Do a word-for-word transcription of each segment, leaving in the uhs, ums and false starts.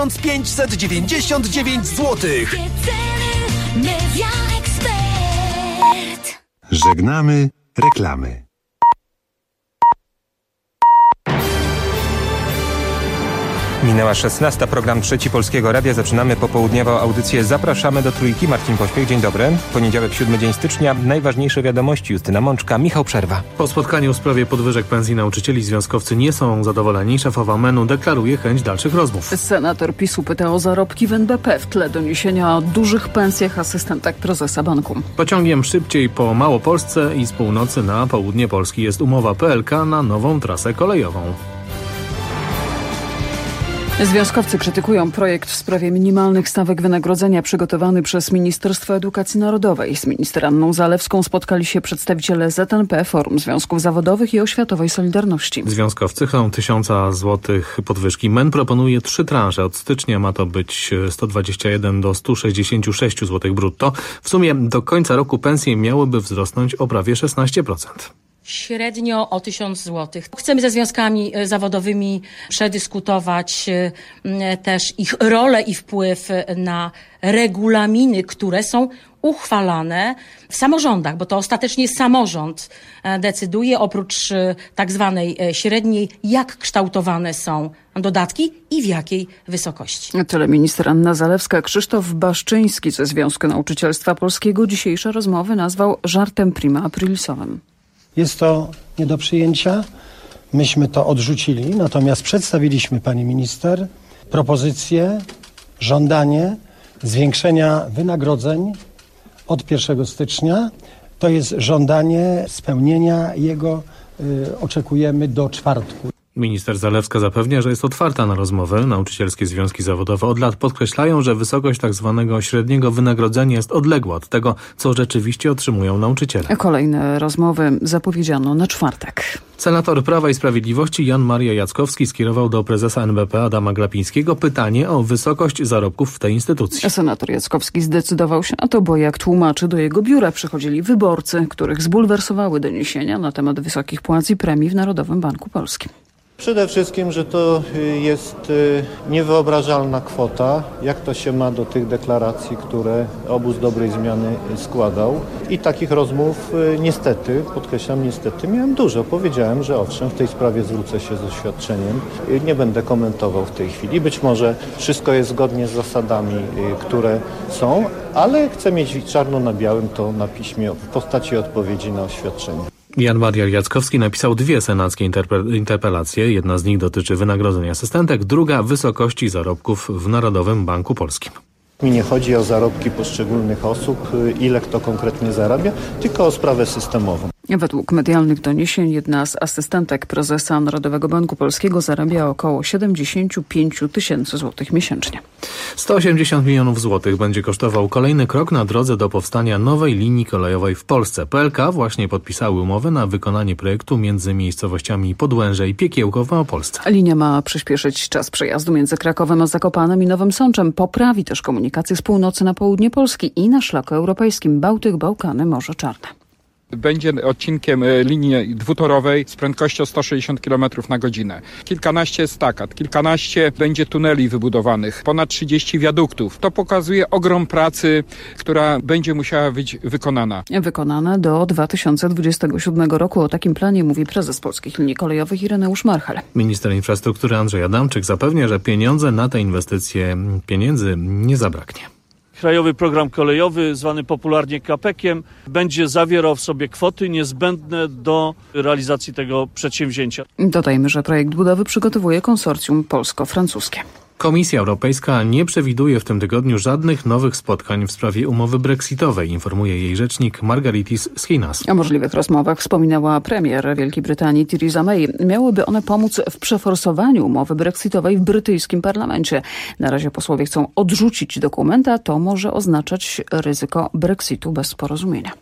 pięćset dziewięćdziesiąt dziewięć złotych. Żegnamy reklamy. Minęła szesnasta, program Trzeci Polskiego Radia. Zaczynamy popołudniową audycję. Zapraszamy do Trójki. Marcin Pośpiech, dzień dobry. Poniedziałek, siódmy dzień stycznia. Najważniejsze wiadomości. Justyna Mączka, Michał Przerwa. Po spotkaniu w sprawie podwyżek pensji nauczycieli związkowcy nie są zadowoleni. Szefowa M E N-u deklaruje chęć dalszych rozmów. Senator PiS-u pyta o zarobki w N B P w tle doniesienia o dużych pensjach asystentek prezesa banku. Pociągiem szybciej po Małopolsce i z północy na południe Polski jest umowa P L K na nową trasę kolejową. Związkowcy krytykują projekt w sprawie minimalnych stawek wynagrodzenia przygotowany przez Ministerstwo Edukacji Narodowej. Z minister Anną Zalewską spotkali się przedstawiciele Z N P, Forum Związków Zawodowych i Oświatowej Solidarności. Związkowcy chcą tysiąca złotych podwyżki. M E N proponuje trzy transze. Od stycznia ma to być sto dwadzieścia jeden do stu sześćdziesięciu sześciu złotych brutto. W sumie do końca roku pensje miałyby wzrosnąć o prawie szesnaście procent. Średnio o tysiąc złotych. Chcemy ze związkami zawodowymi przedyskutować też ich rolę i wpływ na regulaminy, które są uchwalane w samorządach, bo to ostatecznie samorząd decyduje, oprócz tak zwanej średniej, jak kształtowane są dodatki i w jakiej wysokości. Tyle minister Anna Zalewska. Krzysztof Baszczyński ze Związku Nauczycielstwa Polskiego dzisiejsze rozmowy nazwał żartem prima aprilisowym. Jest to nie do przyjęcia. Myśmy to odrzucili, natomiast przedstawiliśmy pani minister propozycję, żądanie zwiększenia wynagrodzeń od pierwszego stycznia. To jest żądanie spełnienia jego, y, oczekujemy do czwartku. Minister Zalewska zapewnia, że jest otwarta na rozmowy. Nauczycielskie związki zawodowe od lat podkreślają, że wysokość tak zwanego średniego wynagrodzenia jest odległa od tego, co rzeczywiście otrzymują nauczyciele. Kolejne rozmowy zapowiedziano na czwartek. Senator Prawa i Sprawiedliwości Jan Maria Jackowski skierował do prezesa N B P Adama Glapińskiego pytanie o wysokość zarobków w tej instytucji. Senator Jackowski zdecydował się na to, bo jak tłumaczy, do jego biura przychodzili wyborcy, których zbulwersowały doniesienia na temat wysokich płac i premii w Narodowym Banku Polskim. Przede wszystkim, że to jest niewyobrażalna kwota, jak to się ma do tych deklaracji, które obóz dobrej zmiany składał. I takich rozmów niestety, podkreślam niestety, miałem dużo. Powiedziałem, że owszem, w tej sprawie zwrócę się z oświadczeniem. Nie będę komentował w tej chwili. Być może wszystko jest zgodnie z zasadami, które są, ale chcę mieć czarno na białym to na piśmie w postaci odpowiedzi na oświadczenie. Jan Maria Jackowski napisał dwie senackie interpe- interpelacje. Jedna z nich dotyczy wynagrodzenia asystentek, druga wysokości zarobków w Narodowym Banku Polskim. Mi nie chodzi o zarobki poszczególnych osób, ile kto konkretnie zarabia, tylko o sprawę systemową. Według medialnych doniesień jedna z asystentek prezesa Narodowego Banku Polskiego zarabia około siedemdziesiąt pięć tysięcy złotych miesięcznie. sto osiemdziesiąt milionów złotych będzie kosztował kolejny krok na drodze do powstania nowej linii kolejowej w Polsce. P L K właśnie podpisały umowę na wykonanie projektu między miejscowościami Podłęże i Piekiełko w Małopolsce. Linia ma przyspieszyć czas przejazdu między Krakowem a Zakopanem i Nowym Sączem. Poprawi też komunikację z północy na południe Polski i na szlaku europejskim Bałtyk, Bałkany, Morze Czarne. Będzie odcinkiem linii dwutorowej z prędkością sto sześćdziesiąt kilometrów na godzinę. Kilkanaście estakad, kilkanaście będzie tuneli wybudowanych, ponad trzydzieści wiaduktów. To pokazuje ogrom pracy, która będzie musiała być wykonana. Wykonana do dwa tysiące dwudziestego siódmego roku. O takim planie mówi prezes Polskich Linii Kolejowych Ireneusz Marchel. Minister infrastruktury Andrzej Adamczyk zapewnia, że pieniądze na te inwestycje, pieniędzy nie zabraknie. Krajowy Program Kolejowy, zwany popularnie kapekiem, będzie zawierał w sobie kwoty niezbędne do realizacji tego przedsięwzięcia. Dodajmy, że projekt budowy przygotowuje konsorcjum polsko-francuskie. Komisja Europejska nie przewiduje w tym tygodniu żadnych nowych spotkań w sprawie umowy brexitowej, informuje jej rzecznik Margaritis Schinas. O możliwych rozmowach wspominała premier Wielkiej Brytanii Theresa May. Miałyby one pomóc w przeforsowaniu umowy brexitowej w brytyjskim parlamencie. Na razie posłowie chcą odrzucić dokument, a to może oznaczać ryzyko brexitu bez porozumienia.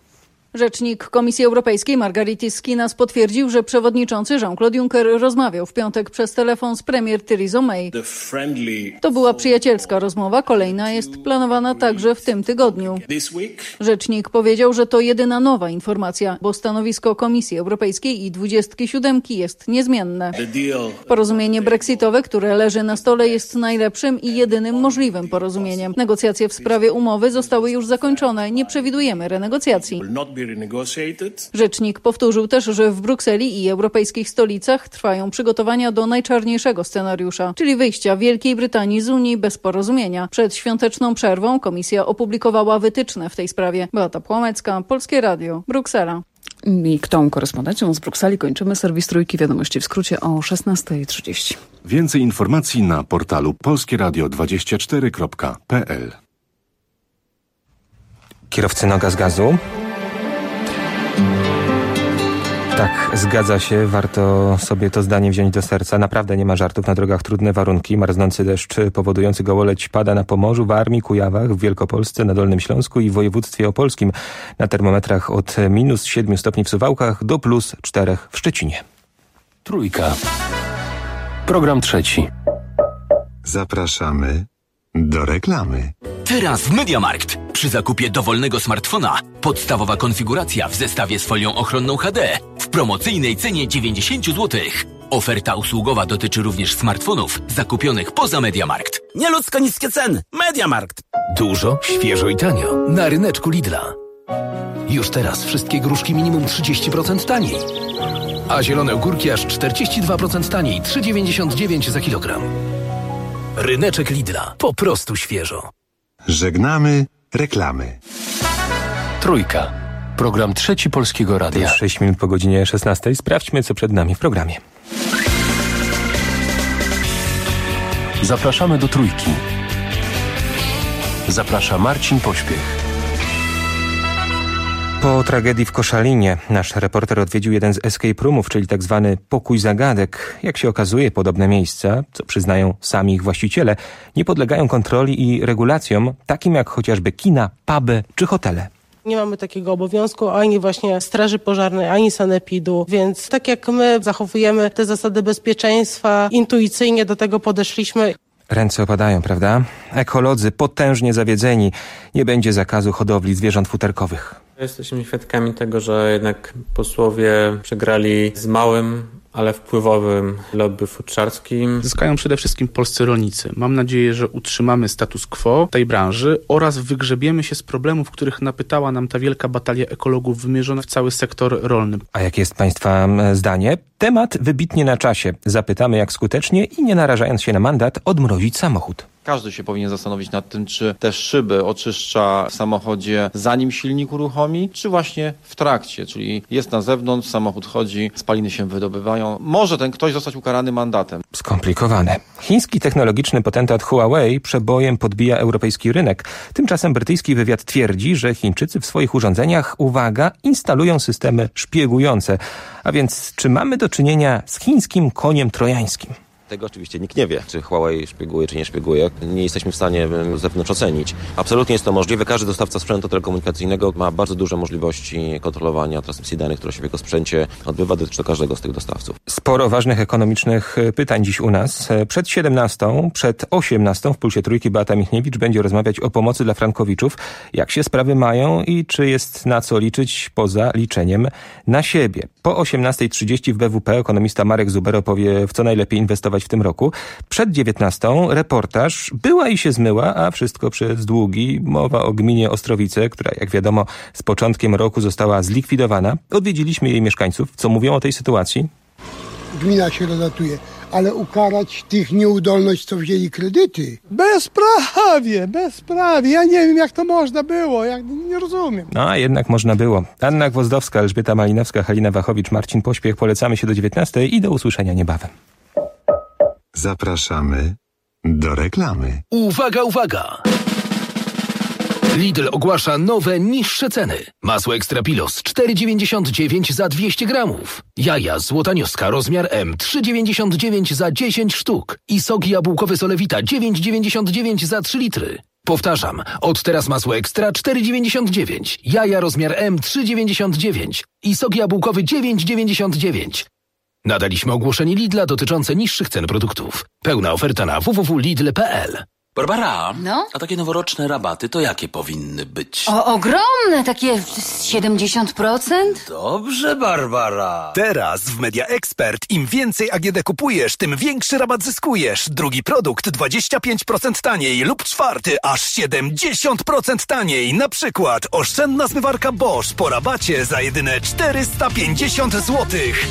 Rzecznik Komisji Europejskiej Margaritis Skinas potwierdził, że przewodniczący Jean-Claude Juncker rozmawiał w piątek przez telefon z premier Theresa May. To była przyjacielska rozmowa, kolejna jest planowana także w tym tygodniu. Rzecznik powiedział, że to jedyna nowa informacja, bo stanowisko Komisji Europejskiej i dwudziestki siódemki jest niezmienne. Porozumienie brexitowe, które leży na stole, jest najlepszym i jedynym możliwym porozumieniem. Negocjacje w sprawie umowy zostały już zakończone, nie przewidujemy renegocjacji. Rzecznik powtórzył też, że w Brukseli i europejskich stolicach trwają przygotowania do najczarniejszego scenariusza, czyli wyjścia Wielkiej Brytanii z Unii bez porozumienia. Przed świąteczną przerwą komisja opublikowała wytyczne w tej sprawie. Beata Płomecka, Polskie Radio, Bruksela. I tą korespondencją z Brukseli kończymy serwis Trójki Wiadomości w skrócie o szesnasta trzydzieści. Więcej informacji na portalu polskieradio dwadzieścia cztery kropka p l. Kierowcy noga z gazu. Tak, zgadza się, warto sobie to zdanie wziąć do serca. Naprawdę nie ma żartów, na drogach trudne warunki. Marznący deszcz powodujący gołoleć pada na Pomorzu, Warmii, Kujawach, w Wielkopolsce, na Dolnym Śląsku i w województwie opolskim. Na termometrach od minus siedmiu stopni w Suwałkach do plus czterech w Szczecinie. Trójka. Program trzeci. Zapraszamy do reklamy. Teraz w MediaMarkt. Przy zakupie dowolnego smartfona podstawowa konfiguracja w zestawie z folią ochronną H D w promocyjnej cenie dziewięćdziesiąt złotych. Oferta usługowa dotyczy również smartfonów zakupionych poza MediaMarkt. Nieludzko niskie ceny. MediaMarkt. Dużo, świeżo i tanio. Na ryneczku Lidla. Już teraz wszystkie gruszki minimum trzydzieści procent taniej. A zielone ogórki aż czterdzieści dwa procent taniej. trzy dziewięćdziesiąt dziewięć za kilogram. Ryneczek Lidla. Po prostu świeżo. Żegnamy reklamy. Trójka. Program trzeci Polskiego Radia. Jest sześć minut po godzinie szesnastej. Sprawdźmy, co przed nami w programie. Zapraszamy do Trójki. Zaprasza Marcin Pośpiech. Po tragedii w Koszalinie nasz reporter odwiedził jeden z escape roomów, czyli tak zwany pokój zagadek. Jak się okazuje, podobne miejsca, co przyznają sami ich właściciele, nie podlegają kontroli i regulacjom, takim jak chociażby kina, puby czy hotele. Nie mamy takiego obowiązku ani właśnie straży pożarnej, ani sanepidu, więc tak jak my zachowujemy te zasady bezpieczeństwa, intuicyjnie do tego podeszliśmy. Ręce opadają, prawda? Ekolodzy potężnie zawiedzeni. Nie będzie zakazu hodowli zwierząt futerkowych. Jesteśmy świadkami tego, że jednak posłowie przegrali z małym, ale wpływowym lobby futrzarskim. Zyskają przede wszystkim polscy rolnicy. Mam nadzieję, że utrzymamy status quo tej branży oraz wygrzebiemy się z problemów, których napytała nam ta wielka batalia ekologów wymierzona w cały sektor rolny. A jakie jest Państwa zdanie? Temat wybitnie na czasie. Zapytamy, jak skutecznie i nie narażając się na mandat odmrozić samochód. Każdy się powinien zastanowić nad tym, czy te szyby oczyszcza w samochodzie zanim silnik uruchomi, czy właśnie w trakcie, czyli jest na zewnątrz, samochód chodzi, spaliny się wydobywają. Może ten ktoś zostać ukarany mandatem. Skomplikowane. Chiński technologiczny potentat Huawei przebojem podbija europejski rynek. Tymczasem brytyjski wywiad twierdzi, że Chińczycy w swoich urządzeniach, uwaga, instalują systemy szpiegujące. A więc czy mamy do czynienia z chińskim koniem trojańskim? Tego oczywiście nikt nie wie, czy Huawei szpieguje, czy nie szpieguje. Nie jesteśmy w stanie z zewnątrz ocenić. Absolutnie jest to możliwe. Każdy dostawca sprzętu telekomunikacyjnego ma bardzo duże możliwości kontrolowania transmisji danych, która się w jego sprzęcie odbywa, dotyczy to każdego z tych dostawców. Sporo ważnych ekonomicznych pytań dziś u nas. Przed siedemnastą, przed osiemnastą w Pulsie Trójki Beata Michniewicz będzie rozmawiać o pomocy dla frankowiczów. Jak się sprawy mają i czy jest na co liczyć poza liczeniem na siebie. Po osiemnastej trzydzieści w B W P ekonomista Marek Zuber opowie, w co najlepiej inwestować w tym roku. Przed dziewiętnastą reportaż Była i się zmyła, a wszystko przez długi. Mowa o gminie Ostrowice, która jak wiadomo z początkiem roku została zlikwidowana. Odwiedziliśmy jej mieszkańców. Co mówią o tej sytuacji? Gmina się rozlatuje, ale ukarać tych nieudolność, co wzięli kredyty? Bezprawie, bezprawie. Ja nie wiem, jak to można było, jak, nie rozumiem. No, a jednak można było. Anna Gwozdowska, Elżbieta Malinowska, Halina Wachowicz, Marcin Pośpiech. Polecamy się do dziewiętnastej i do usłyszenia niebawem. Zapraszamy do reklamy. Uwaga, uwaga! Lidl ogłasza nowe, niższe ceny. Masło Ekstra Pilos cztery dziewięćdziesiąt dziewięć za dwieście gramów. Jaja złotanioska rozmiar M trzy dziewięćdziesiąt dziewięć za dziesięć sztuk. I sok jabłkowy Solewita dziewięć dziewięćdziesiąt dziewięć za trzy litry. Powtarzam, od teraz masło ekstra cztery dziewięćdziesiąt dziewięć, jaja rozmiar M trzy dziewięćdziesiąt dziewięć i sok jabłkowy dziewięć dziewięćdziesiąt dziewięć. Nadaliśmy ogłoszenie Lidla dotyczące niższych cen produktów. Pełna oferta na w w w kropka lidl kropka p l. Barbara, no? A takie noworoczne rabaty to jakie powinny być? O, ogromne, takie siedemdziesiąt procent? Dobrze, Barbara. Teraz w Media Expert im więcej A G D kupujesz, tym większy rabat zyskujesz. Drugi produkt dwadzieścia pięć procent taniej lub czwarty aż siedemdziesiąt procent taniej. Na przykład oszczędna zmywarka Bosch po rabacie za jedyne czterysta pięćdziesiąt złotych.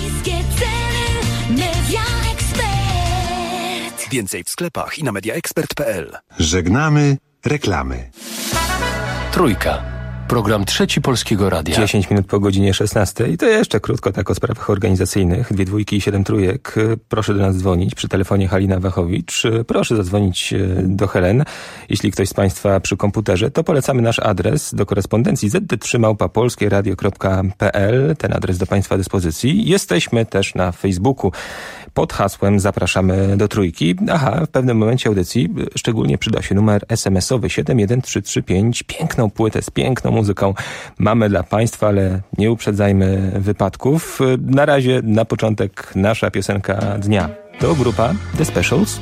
Media Expert. Więcej w sklepach i na media expert kropka p l. Żegnamy reklamy. Trójka. Program Trzeci Polskiego Radia. dziesięć minut po godzinie szesnastej. To jeszcze krótko tak o sprawach organizacyjnych. Dwie dwójki i siedem trójek. Proszę do nas dzwonić. Przy telefonie Halina Wachowicz. Proszę zadzwonić do Helen. Jeśli ktoś z Państwa przy komputerze, to polecamy nasz adres do korespondencji z d trzy małpa polskie radio kropka p l. Ten adres do Państwa dyspozycji. Jesteśmy też na Facebooku. Pod hasłem zapraszamy do Trójki. Aha, w pewnym momencie audycji szczególnie przyda się numer es em es owy siedem jeden trzy trzy pięć. Piękną płytę z piękną muzyką mamy dla Państwa, ale nie uprzedzajmy wypadków. Na razie, na początek, nasza piosenka dnia. To grupa The Specials.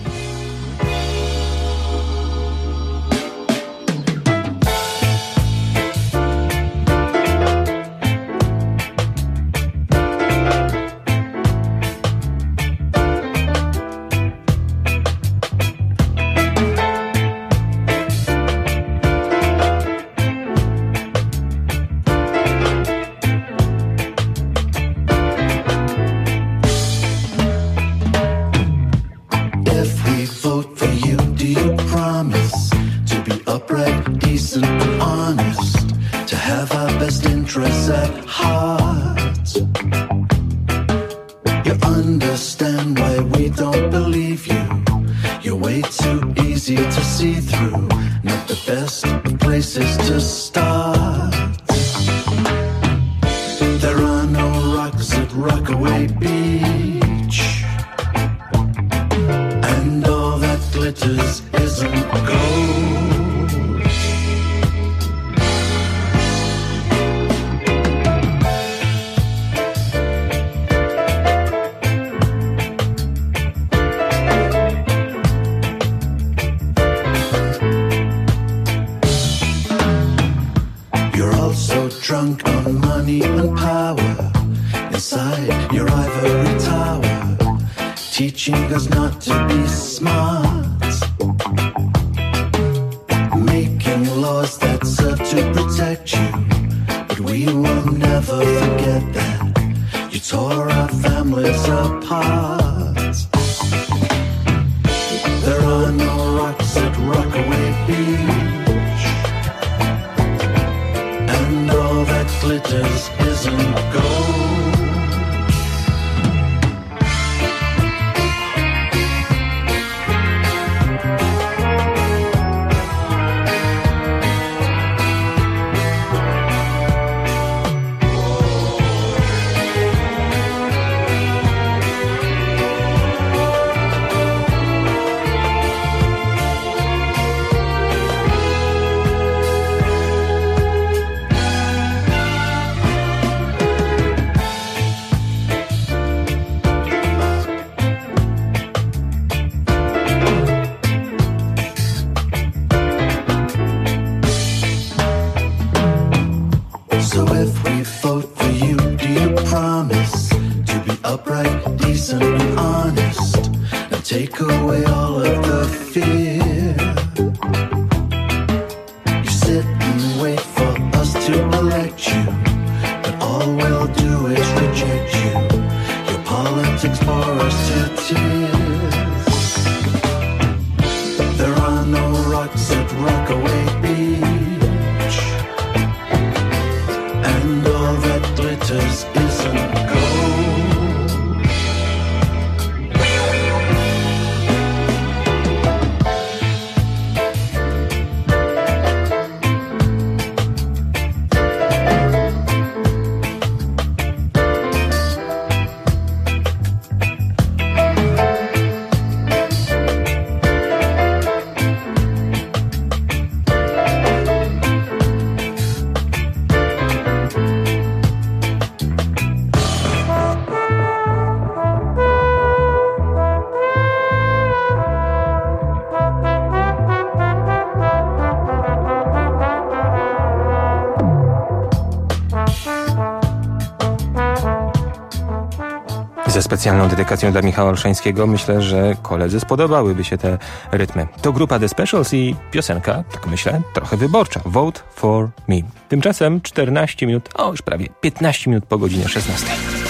Ze specjalną dedykacją dla Michała Olszańskiego myślę, że koledze spodobałyby się te rytmy. To grupa The Specials i piosenka, tak myślę, trochę wyborcza. Vote for me. Tymczasem czternaście minut, o już prawie piętnaście minut po godzinie szesnastej.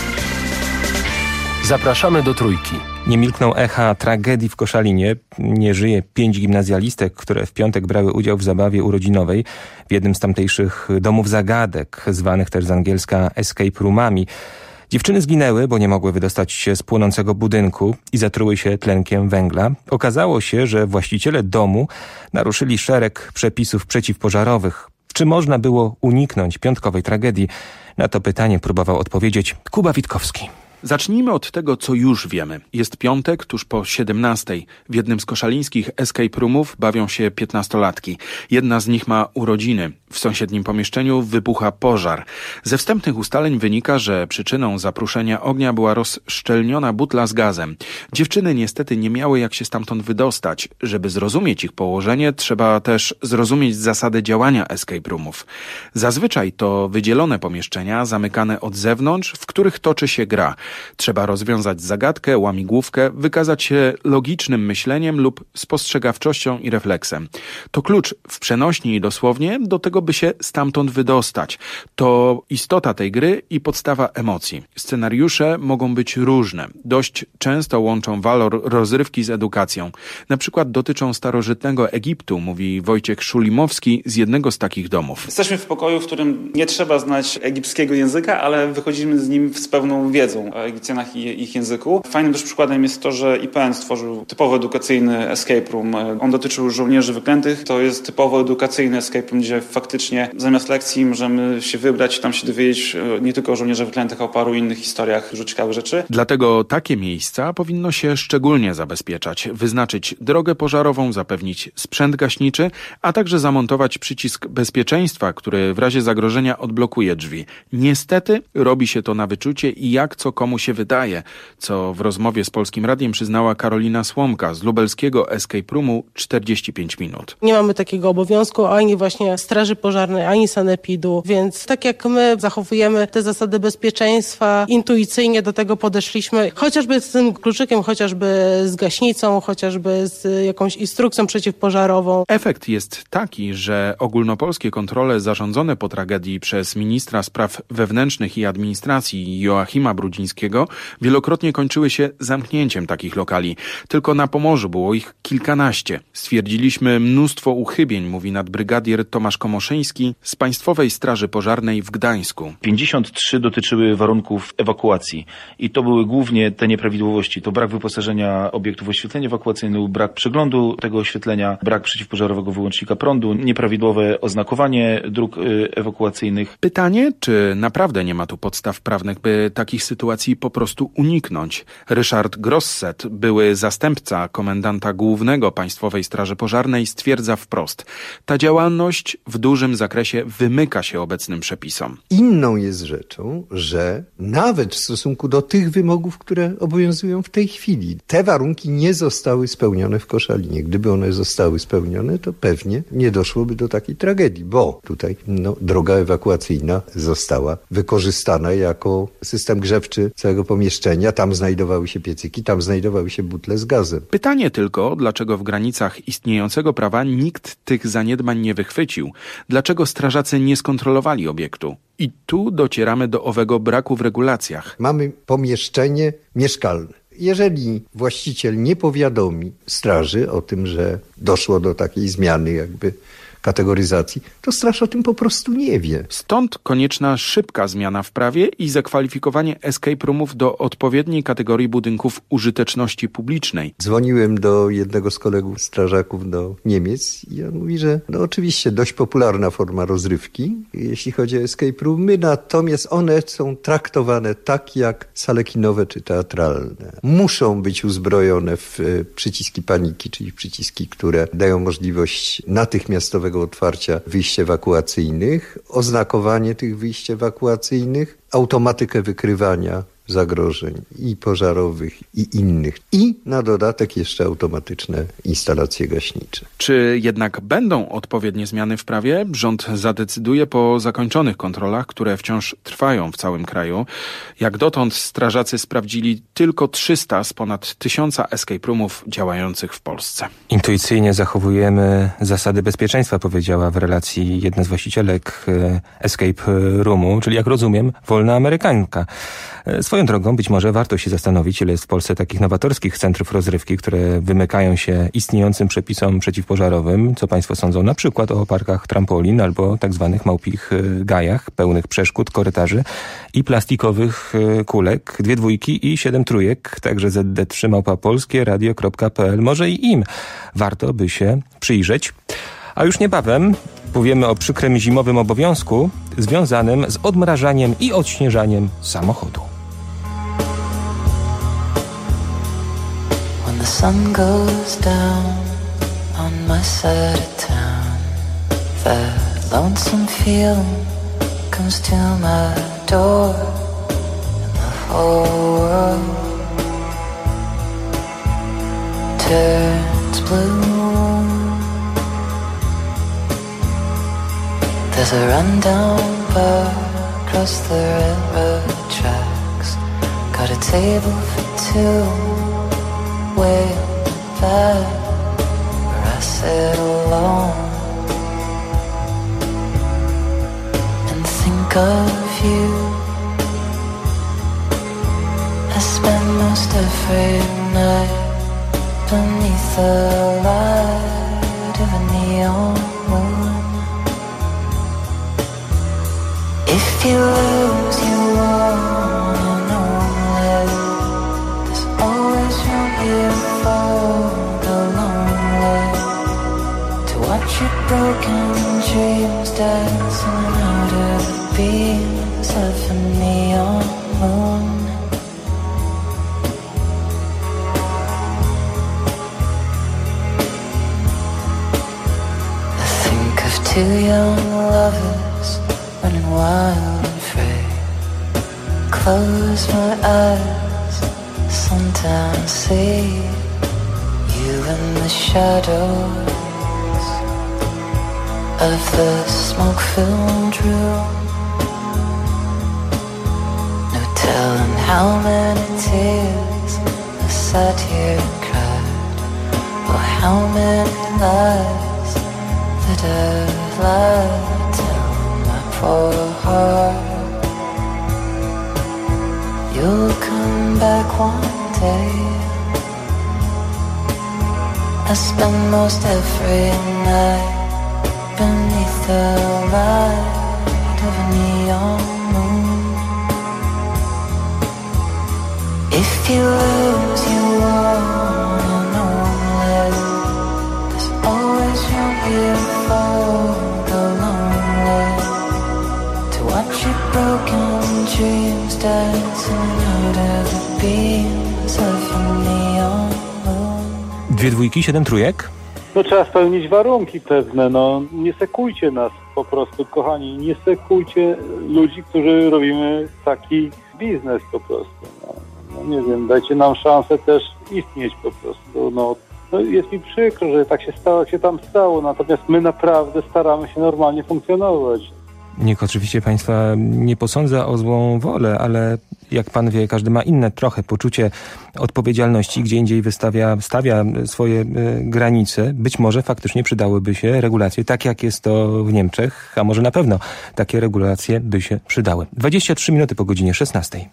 Zapraszamy do Trójki. Nie milkną echa tragedii w Koszalinie. Nie żyje pięć gimnazjalistek, które w piątek brały udział w zabawie urodzinowej w jednym z tamtejszych domów zagadek, zwanych też z angielska escape roomami. Dziewczyny zginęły, bo nie mogły wydostać się z płonącego budynku i zatruły się tlenkiem węgla. Okazało się, że właściciele domu naruszyli szereg przepisów przeciwpożarowych. Czy można było uniknąć piątkowej tragedii? Na to pytanie próbował odpowiedzieć Kuba Witkowski. Zacznijmy od tego, co już wiemy. Jest piątek, tuż po siedemnastej. W jednym z koszalińskich escape roomów bawią się piętnastolatki. Jedna z nich ma urodziny. W sąsiednim pomieszczeniu wybucha pożar. Ze wstępnych ustaleń wynika, że przyczyną zapruszenia ognia była rozszczelniona butla z gazem. Dziewczyny niestety nie miały jak się stamtąd wydostać. Żeby zrozumieć ich położenie, trzeba też zrozumieć zasadę działania escape roomów. Zazwyczaj to wydzielone pomieszczenia, zamykane od zewnątrz, w których toczy się gra. Trzeba rozwiązać zagadkę, łamigłówkę, wykazać się logicznym myśleniem lub spostrzegawczością i refleksem. To klucz w przenośni i dosłownie do tego, by się stamtąd wydostać. To istota tej gry i podstawa emocji. Scenariusze mogą być różne. Dość często łączą walor rozrywki z edukacją. Na przykład dotyczą starożytnego Egiptu, mówi Wojciech Szulimowski z jednego z takich domów. Jesteśmy w pokoju, w którym nie trzeba znać egipskiego języka, ale wychodzimy z nim z pełną wiedzą o Egipcjanach i ich języku. Fajnym też przykładem jest to, że I P N stworzył typowo edukacyjny escape room. On dotyczył żołnierzy wyklętych. To jest typowo edukacyjny escape room, gdzie faktycznie zamiast lekcji możemy się wybrać i tam się dowiedzieć nie tylko o żołnierzach wyklętych, a o paru innych historiach, ciekawych rzeczy. Dlatego takie miejsca powinno się szczególnie zabezpieczać, wyznaczyć drogę pożarową, zapewnić sprzęt gaśniczy, a także zamontować przycisk bezpieczeństwa, który w razie zagrożenia odblokuje drzwi. Niestety robi się to na wyczucie i jak co komu się wydaje, co w rozmowie z Polskim Radiem przyznała Karolina Słomka z lubelskiego escape roomu czterdzieści pięć minut. Nie mamy takiego obowiązku ani właśnie straży pożarnej, ani sanepidu, więc tak jak my zachowujemy te zasady bezpieczeństwa, intuicyjnie do tego podeszliśmy, chociażby z tym kluczykiem, chociażby z gaśnicą, chociażby z jakąś instrukcją przeciwpożarową. Efekt jest taki, że ogólnopolskie kontrole zarządzone po tragedii przez ministra spraw wewnętrznych i administracji Joachima Brudzińskiego wielokrotnie kończyły się zamknięciem takich lokali. Tylko na Pomorzu było ich kilkanaście. Stwierdziliśmy mnóstwo uchybień, mówi nadbrygadier Tomasz Komoszyński z Państwowej Straży Pożarnej w Gdańsku. pięćdziesiąt trzy dotyczyły warunków ewakuacji i to były głównie te nieprawidłowości. To brak wyposażenia obiektów oświetlenia ewakuacyjnego, brak przeglądu tego oświetlenia, brak przeciwpożarowego wyłącznika prądu, nieprawidłowe oznakowanie dróg y, ewakuacyjnych. Pytanie, czy naprawdę nie ma tu podstaw prawnych, by takich sytuacji po prostu uniknąć? Ryszard Grosset, były zastępca komendanta głównego Państwowej Straży Pożarnej, stwierdza wprost: ta działalność w dużym zakresie wymyka się obecnym przepisom. Inną jest rzeczą, że nawet w stosunku do tych wymogów, które obowiązują w tej chwili, te warunki nie zostały spełnione w Koszalinie. Gdyby one zostały spełnione, to pewnie nie doszłoby do takiej tragedii, bo tutaj no, droga ewakuacyjna została wykorzystana jako system grzewczy całego pomieszczenia. Tam znajdowały się piecyki, tam znajdowały się butle z gazem. Pytanie tylko, dlaczego w granicach istniejącego prawa nikt tych zaniedbań nie wychwycił? Dlaczego strażacy nie skontrolowali obiektu? I tu docieramy do owego braku w regulacjach. Mamy pomieszczenie mieszkalne. Jeżeli właściciel nie powiadomi straży o tym, że doszło do takiej zmiany jakby kategoryzacji, to straż o tym po prostu nie wie. Stąd konieczna szybka zmiana w prawie i zakwalifikowanie escape roomów do odpowiedniej kategorii budynków użyteczności publicznej. Dzwoniłem do jednego z kolegów strażaków do Niemiec i on mówi, że no oczywiście dość popularna forma rozrywki, jeśli chodzi o escape roomy, natomiast one są traktowane tak jak sale kinowe czy teatralne. Muszą być uzbrojone w przyciski paniki, czyli przyciski, które dają możliwość natychmiastowego otwarcia wyjść ewakuacyjnych, oznakowanie tych wyjść ewakuacyjnych, automatykę wykrywania zagrożeń i pożarowych, i innych. I na dodatek jeszcze automatyczne instalacje gaśnicze. Czy jednak będą odpowiednie zmiany w prawie? Rząd zadecyduje po zakończonych kontrolach, które wciąż trwają w całym kraju. Jak dotąd strażacy sprawdzili tylko trzysta z ponad tysiąca escape roomów działających w Polsce. Intuicyjnie zachowujemy zasady bezpieczeństwa, powiedziała w relacji jedna z właścicielek escape roomu, czyli jak rozumiem, wolna Amerykanka. Swoją drogą być może warto się zastanowić, ile jest w Polsce takich nowatorskich centrów rozrywki, które wymykają się istniejącym przepisom przeciwpożarowym. Co państwo sądzą na przykład o parkach trampolin albo tak zwanych małpich gajach, pełnych przeszkód, korytarzy i plastikowych kulek, dwie dwójki i siedem trójek, także zet de trzy małpa polskie radio kropka pe el. Może i im warto by się przyjrzeć. A już niebawem powiemy o przykrym zimowym obowiązku związanym z odmrażaniem i odśnieżaniem samochodu. When the sun goes down on my side of town, that lonesome feeling comes to my door, and the whole world turns blue. There's a rundown bar across the railroad tracks. Got a table for two way back where I sit alone and think of you. I spend most every night beneath the light of a neon moon. If you lose, you won, and only there's always room here for the lonely to watch your broken dreams dancing out of the beams of a neon moon. I think of two young lovers running wild and free. Close my eyes, sometimes see you in the shadows of the smoke-filled room. No telling how many tears I sat here and cried, or how many lies that I've lied. For a heart, you'll come back one day. I spend most every night beneath the light of a neon moon. If you lose, you won, and only there's always room here for the lonely to watch your broken dreams dancing out of the beams of a neon moon. Dwie dwójki, siedem trójek? No trzeba spełnić warunki pewne, no nie sekujcie nas po prostu, kochani, nie sekujcie ludzi, którzy robimy taki biznes po prostu, no, no nie wiem, dajcie nam szansę też istnieć po prostu, no. No jest mi przykro, że tak się stało, jak się tam stało, natomiast my naprawdę staramy się normalnie funkcjonować. Nikt oczywiście państwa nie posądza o złą wolę, ale jak pan wie, każdy ma inne trochę poczucie odpowiedzialności, gdzie indziej wystawia, stawia swoje y, granice. Być może faktycznie przydałyby się regulacje, tak jak jest to w Niemczech, a może na pewno takie regulacje by się przydały. dwadzieścia trzy minuty po godzinie szesnastej.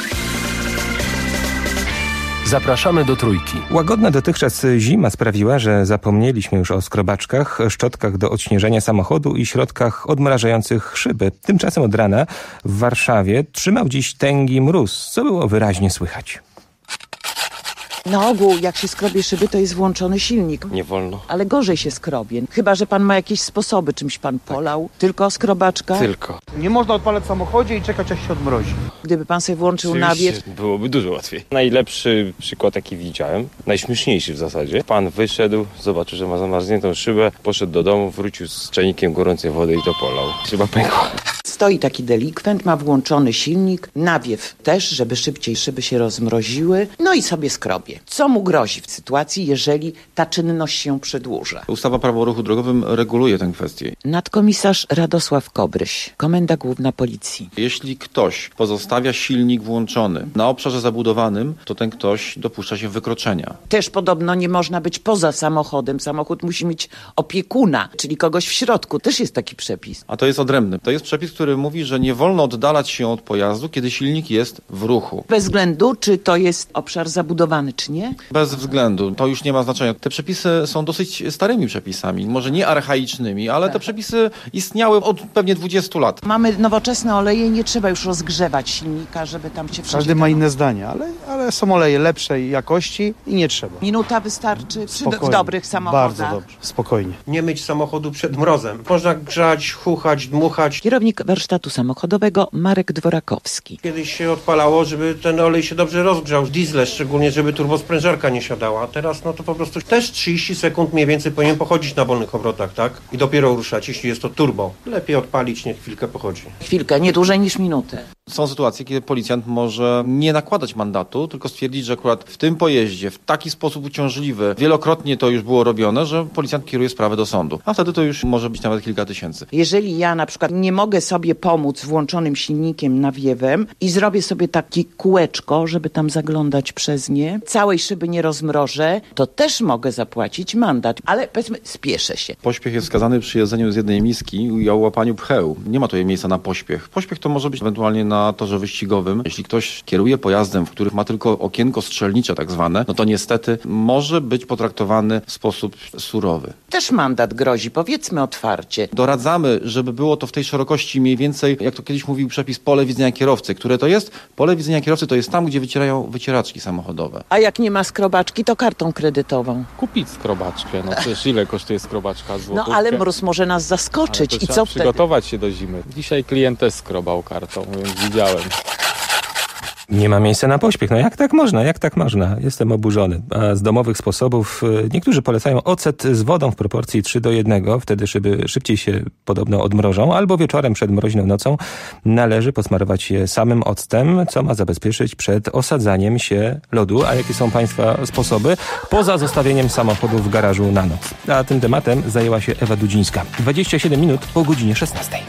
Zapraszamy do Trójki. Łagodna dotychczas zima sprawiła, że zapomnieliśmy już o skrobaczkach, szczotkach do odśnieżania samochodu i środkach odmrażających szyby. Tymczasem od rana w Warszawie trzymał dziś tęgi mróz, co było wyraźnie słychać. Na ogół, jak się skrobie szyby, to jest włączony silnik. Nie wolno. Ale gorzej się skrobie. Chyba że pan ma jakieś sposoby, czymś pan polał. Tak. Tylko skrobaczka? Tylko. Nie można odpalać w samochodzie i czekać, aż się odmrozi. Gdyby pan sobie włączył nawiet... byłoby dużo łatwiej. Najlepszy przykład, jaki widziałem, najśmieszniejszy w zasadzie. Pan wyszedł, zobaczył, że ma zamarzniętą szybę, poszedł do domu, wrócił z czajnikiem gorącej wody i to polał. Szyba pękła. Stoi taki delikwent, ma włączony silnik, nawiew też, żeby szybciej szyby się rozmroziły, no i sobie skrobie. Co mu grozi w sytuacji, jeżeli ta czynność się przedłuża? Ustawa Prawo o ruchu drogowym reguluje tę kwestię. Nadkomisarz Radosław Kobryś, Komenda Główna Policji. Jeśli ktoś pozostawia silnik włączony na obszarze zabudowanym, to ten ktoś dopuszcza się wykroczenia. Też podobno nie można być poza samochodem. Samochód musi mieć opiekuna, czyli kogoś w środku. Też jest taki przepis. A to jest odrębny. To jest przepis, który mówi, że nie wolno oddalać się od pojazdu, kiedy silnik jest w ruchu. Bez względu, czy to jest obszar zabudowany, czy nie? Bez względu. To już nie ma znaczenia. Te przepisy są dosyć starymi przepisami. Może nie archaicznymi, ale tak. Te przepisy istniały od pewnie dwudziestu lat. Mamy nowoczesne oleje i nie trzeba już rozgrzewać silnika, żeby tam się wszędzie... Każdy ma inne zdanie, ale, ale są oleje lepszej jakości i nie trzeba. Minuta wystarczy przy do, w dobrych samochodach. Bardzo dobrze, spokojnie. Nie myć samochodu przed mrozem. Można grzać, chuchać, dmuchać. Kierownik warsztatu samochodowego Marek Dworakowski. Kiedyś się odpalało, żeby ten olej się dobrze rozgrzał. Diesle szczególnie, żeby turbosprężarka nie siadała. Teraz no to po prostu też trzydzieści sekund mniej więcej powinien pochodzić na wolnych obrotach, tak? I dopiero ruszać, jeśli jest to turbo. Lepiej odpalić, niech chwilkę pochodzi. Chwilkę, nie dłużej niż minutę. Są sytuacje, kiedy policjant może nie nakładać mandatu, tylko stwierdzić, że akurat w tym pojeździe, w taki sposób uciążliwy, wielokrotnie to już było robione, że policjant kieruje sprawę do sądu. A wtedy to już może być nawet kilka tysięcy. Jeżeli ja na przykład nie mogę sobie pomóc włączonym silnikiem, nawiewem i zrobię sobie takie kółeczko, żeby tam zaglądać przez nie, całej szyby nie rozmrożę, to też mogę zapłacić mandat. Ale powiedzmy, spieszę się. Pośpiech jest wskazany przy jedzeniu z jednej miski i o łapaniu pcheł. Nie ma tutaj miejsca na pośpiech. Pośpiech to może być ewentualnie na torze wyścigowym. Jeśli ktoś kieruje pojazdem, w którym ma tylko okienko strzelnicze tak zwane, no to niestety może być potraktowany w sposób surowy. Też mandat grozi, powiedzmy otwarcie. Doradzamy, żeby było to w tej szerokości mniej więcej, jak to kiedyś mówił przepis, pole widzenia kierowcy. Które to jest? Pole widzenia kierowcy to jest tam, gdzie wycierają wycieraczki samochodowe. A jak nie ma skrobaczki, to kartą kredytową. Kupić skrobaczkę, no przecież ile kosztuje skrobaczka? Złotówkę? No ale mróz może nas zaskoczyć. I co wtedy? Przygotować się do zimy. Dzisiaj klient też skrobał kartą, więc widziałem. Nie ma miejsca na pośpiech. No jak tak można? Jak tak można? Jestem oburzony. A z domowych sposobów niektórzy polecają ocet z wodą w proporcji trzy do jednego. Wtedy szyby szybciej się podobno odmrożą. Albo wieczorem przed mroźną nocą należy posmarować je samym octem, co ma zabezpieczyć przed osadzaniem się lodu. A jakie są Państwa sposoby? Poza zostawieniem samochodu w garażu na noc. A tym tematem zajęła się Ewa Dudzińska. dwadzieścia siedem minut po godzinie szesnastej.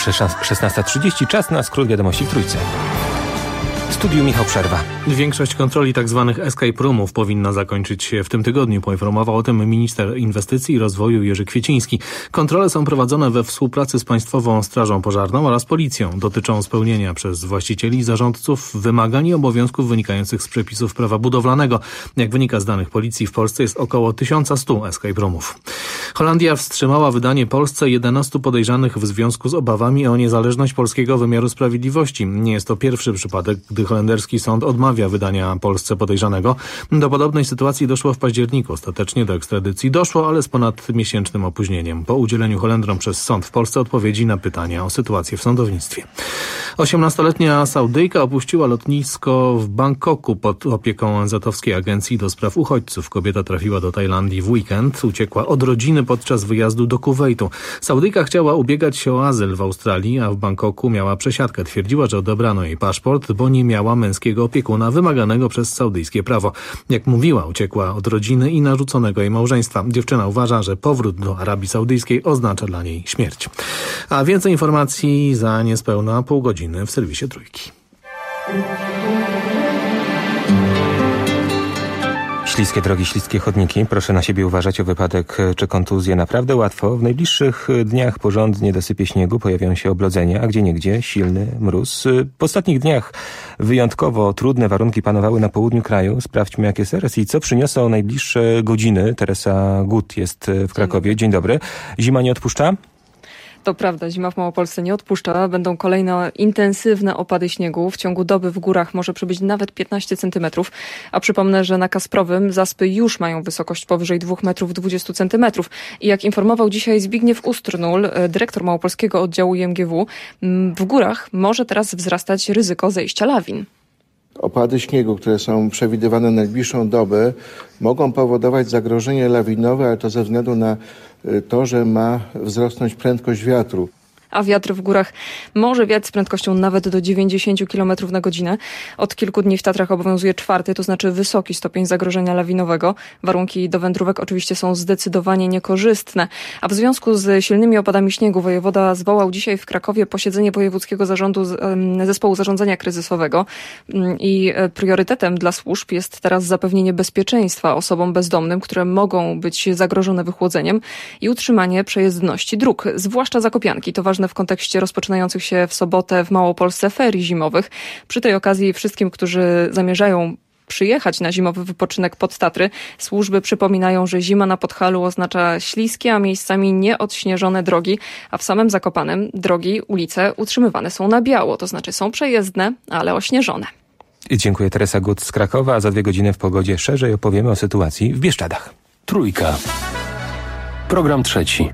szesnasta trzydzieści, czas na skrót wiadomości w Trójce. W studiu Michał Przerwa. Większość kontroli tzw. escape roomów powinna zakończyć się w tym tygodniu. Poinformował o tym minister inwestycji i rozwoju Jerzy Kwieciński. Kontrole są prowadzone we współpracy z Państwową Strażą Pożarną oraz Policją. Dotyczą spełnienia przez właścicieli i zarządców wymagań i obowiązków wynikających z przepisów prawa budowlanego. Jak wynika z danych policji, w Polsce jest około tysiąc sto escape roomów. Holandia wstrzymała wydanie Polsce jedenastu podejrzanych w związku z obawami o niezależność polskiego wymiaru sprawiedliwości. Nie jest to pierwszy przypadek, gdy holenderski sąd odmawia wydania Polsce podejrzanego. Do podobnej sytuacji doszło w październiku. Ostatecznie do ekstradycji doszło, ale z ponadmiesięcznym opóźnieniem. Po udzieleniu Holendrom przez sąd w Polsce odpowiedzi na pytania o sytuację w sądownictwie. osiemnastoletnia Saudyjka opuściła lotnisko w Bangkoku pod opieką O N Z-owskiej Agencji do Spraw Uchodźców. Kobieta trafiła do Tajlandii w weekend. Uciekła od rodziny podczas wyjazdu do Kuwejtu. Saudyjka chciała ubiegać się o azyl w Australii, a w Bangkoku miała przesiadkę. Twierdziła, że odebrano jej paszport, bo nie miała męskiego opiekuna wymaganego przez saudyjskie prawo. Jak mówiła, uciekła od rodziny i narzuconego jej małżeństwa. Dziewczyna uważa, że powrót do Arabii Saudyjskiej oznacza dla niej śmierć. A więcej informacji za niespełna pół godziny w serwisie Trójki. Śliskie drogi, śliskie chodniki. Proszę na siebie uważać o wypadek czy kontuzję naprawdę łatwo. W najbliższych dniach porządnie dosypie śniegu, pojawią się oblodzenia, a gdzieniegdzie silny mróz. W ostatnich dniach wyjątkowo trudne warunki panowały na południu kraju. Sprawdźmy, jakie teraz i co przyniosą najbliższe godziny. Teresa Gut jest w Krakowie. Dzień dobry. Zima nie odpuszcza? To prawda, zima w Małopolsce nie odpuszcza. Będą kolejne intensywne opady śniegu. W ciągu doby w górach może przybyć nawet piętnaście centymetrów. A przypomnę, że na Kasprowym zaspy już mają wysokość powyżej dwóch metrów dwudziestu centymetrów. I jak informował dzisiaj Zbigniew Ustrnul, dyrektor Małopolskiego Oddziału I M G W, w górach może teraz wzrastać ryzyko zejścia lawin. Opady śniegu, które są przewidywane na najbliższą dobę, mogą powodować zagrożenie lawinowe, ale to ze względu na to, że ma wzrosnąć prędkość wiatru. A wiatr w górach może wiać z prędkością nawet do dziewięćdziesięciu kilometrów na godzinę. Od kilku dni w Tatrach obowiązuje czwarty, to znaczy wysoki stopień zagrożenia lawinowego. Warunki do wędrówek oczywiście są zdecydowanie niekorzystne. A w związku z silnymi opadami śniegu wojewoda zwołał dzisiaj w Krakowie posiedzenie Wojewódzkiego Zarządu Zespołu Zarządzania Kryzysowego. I priorytetem dla służb jest teraz zapewnienie bezpieczeństwa osobom bezdomnym, które mogą być zagrożone wychłodzeniem i utrzymanie przejezdności dróg, zwłaszcza zakopianki. To ważne w kontekście rozpoczynających się w sobotę w Małopolsce ferii zimowych. Przy tej okazji wszystkim, którzy zamierzają przyjechać na zimowy wypoczynek pod Tatry, służby przypominają, że zima na Podhalu oznacza śliskie, a miejscami nieodśnieżone drogi, a w samym Zakopanem drogi, ulice utrzymywane są na biało, to znaczy są przejezdne, ale ośnieżone. Dziękuję. Teresa Gut z Krakowa, a za dwie godziny w Pogodzie szerzej opowiemy o sytuacji w Bieszczadach. Trójka. Program trzeci.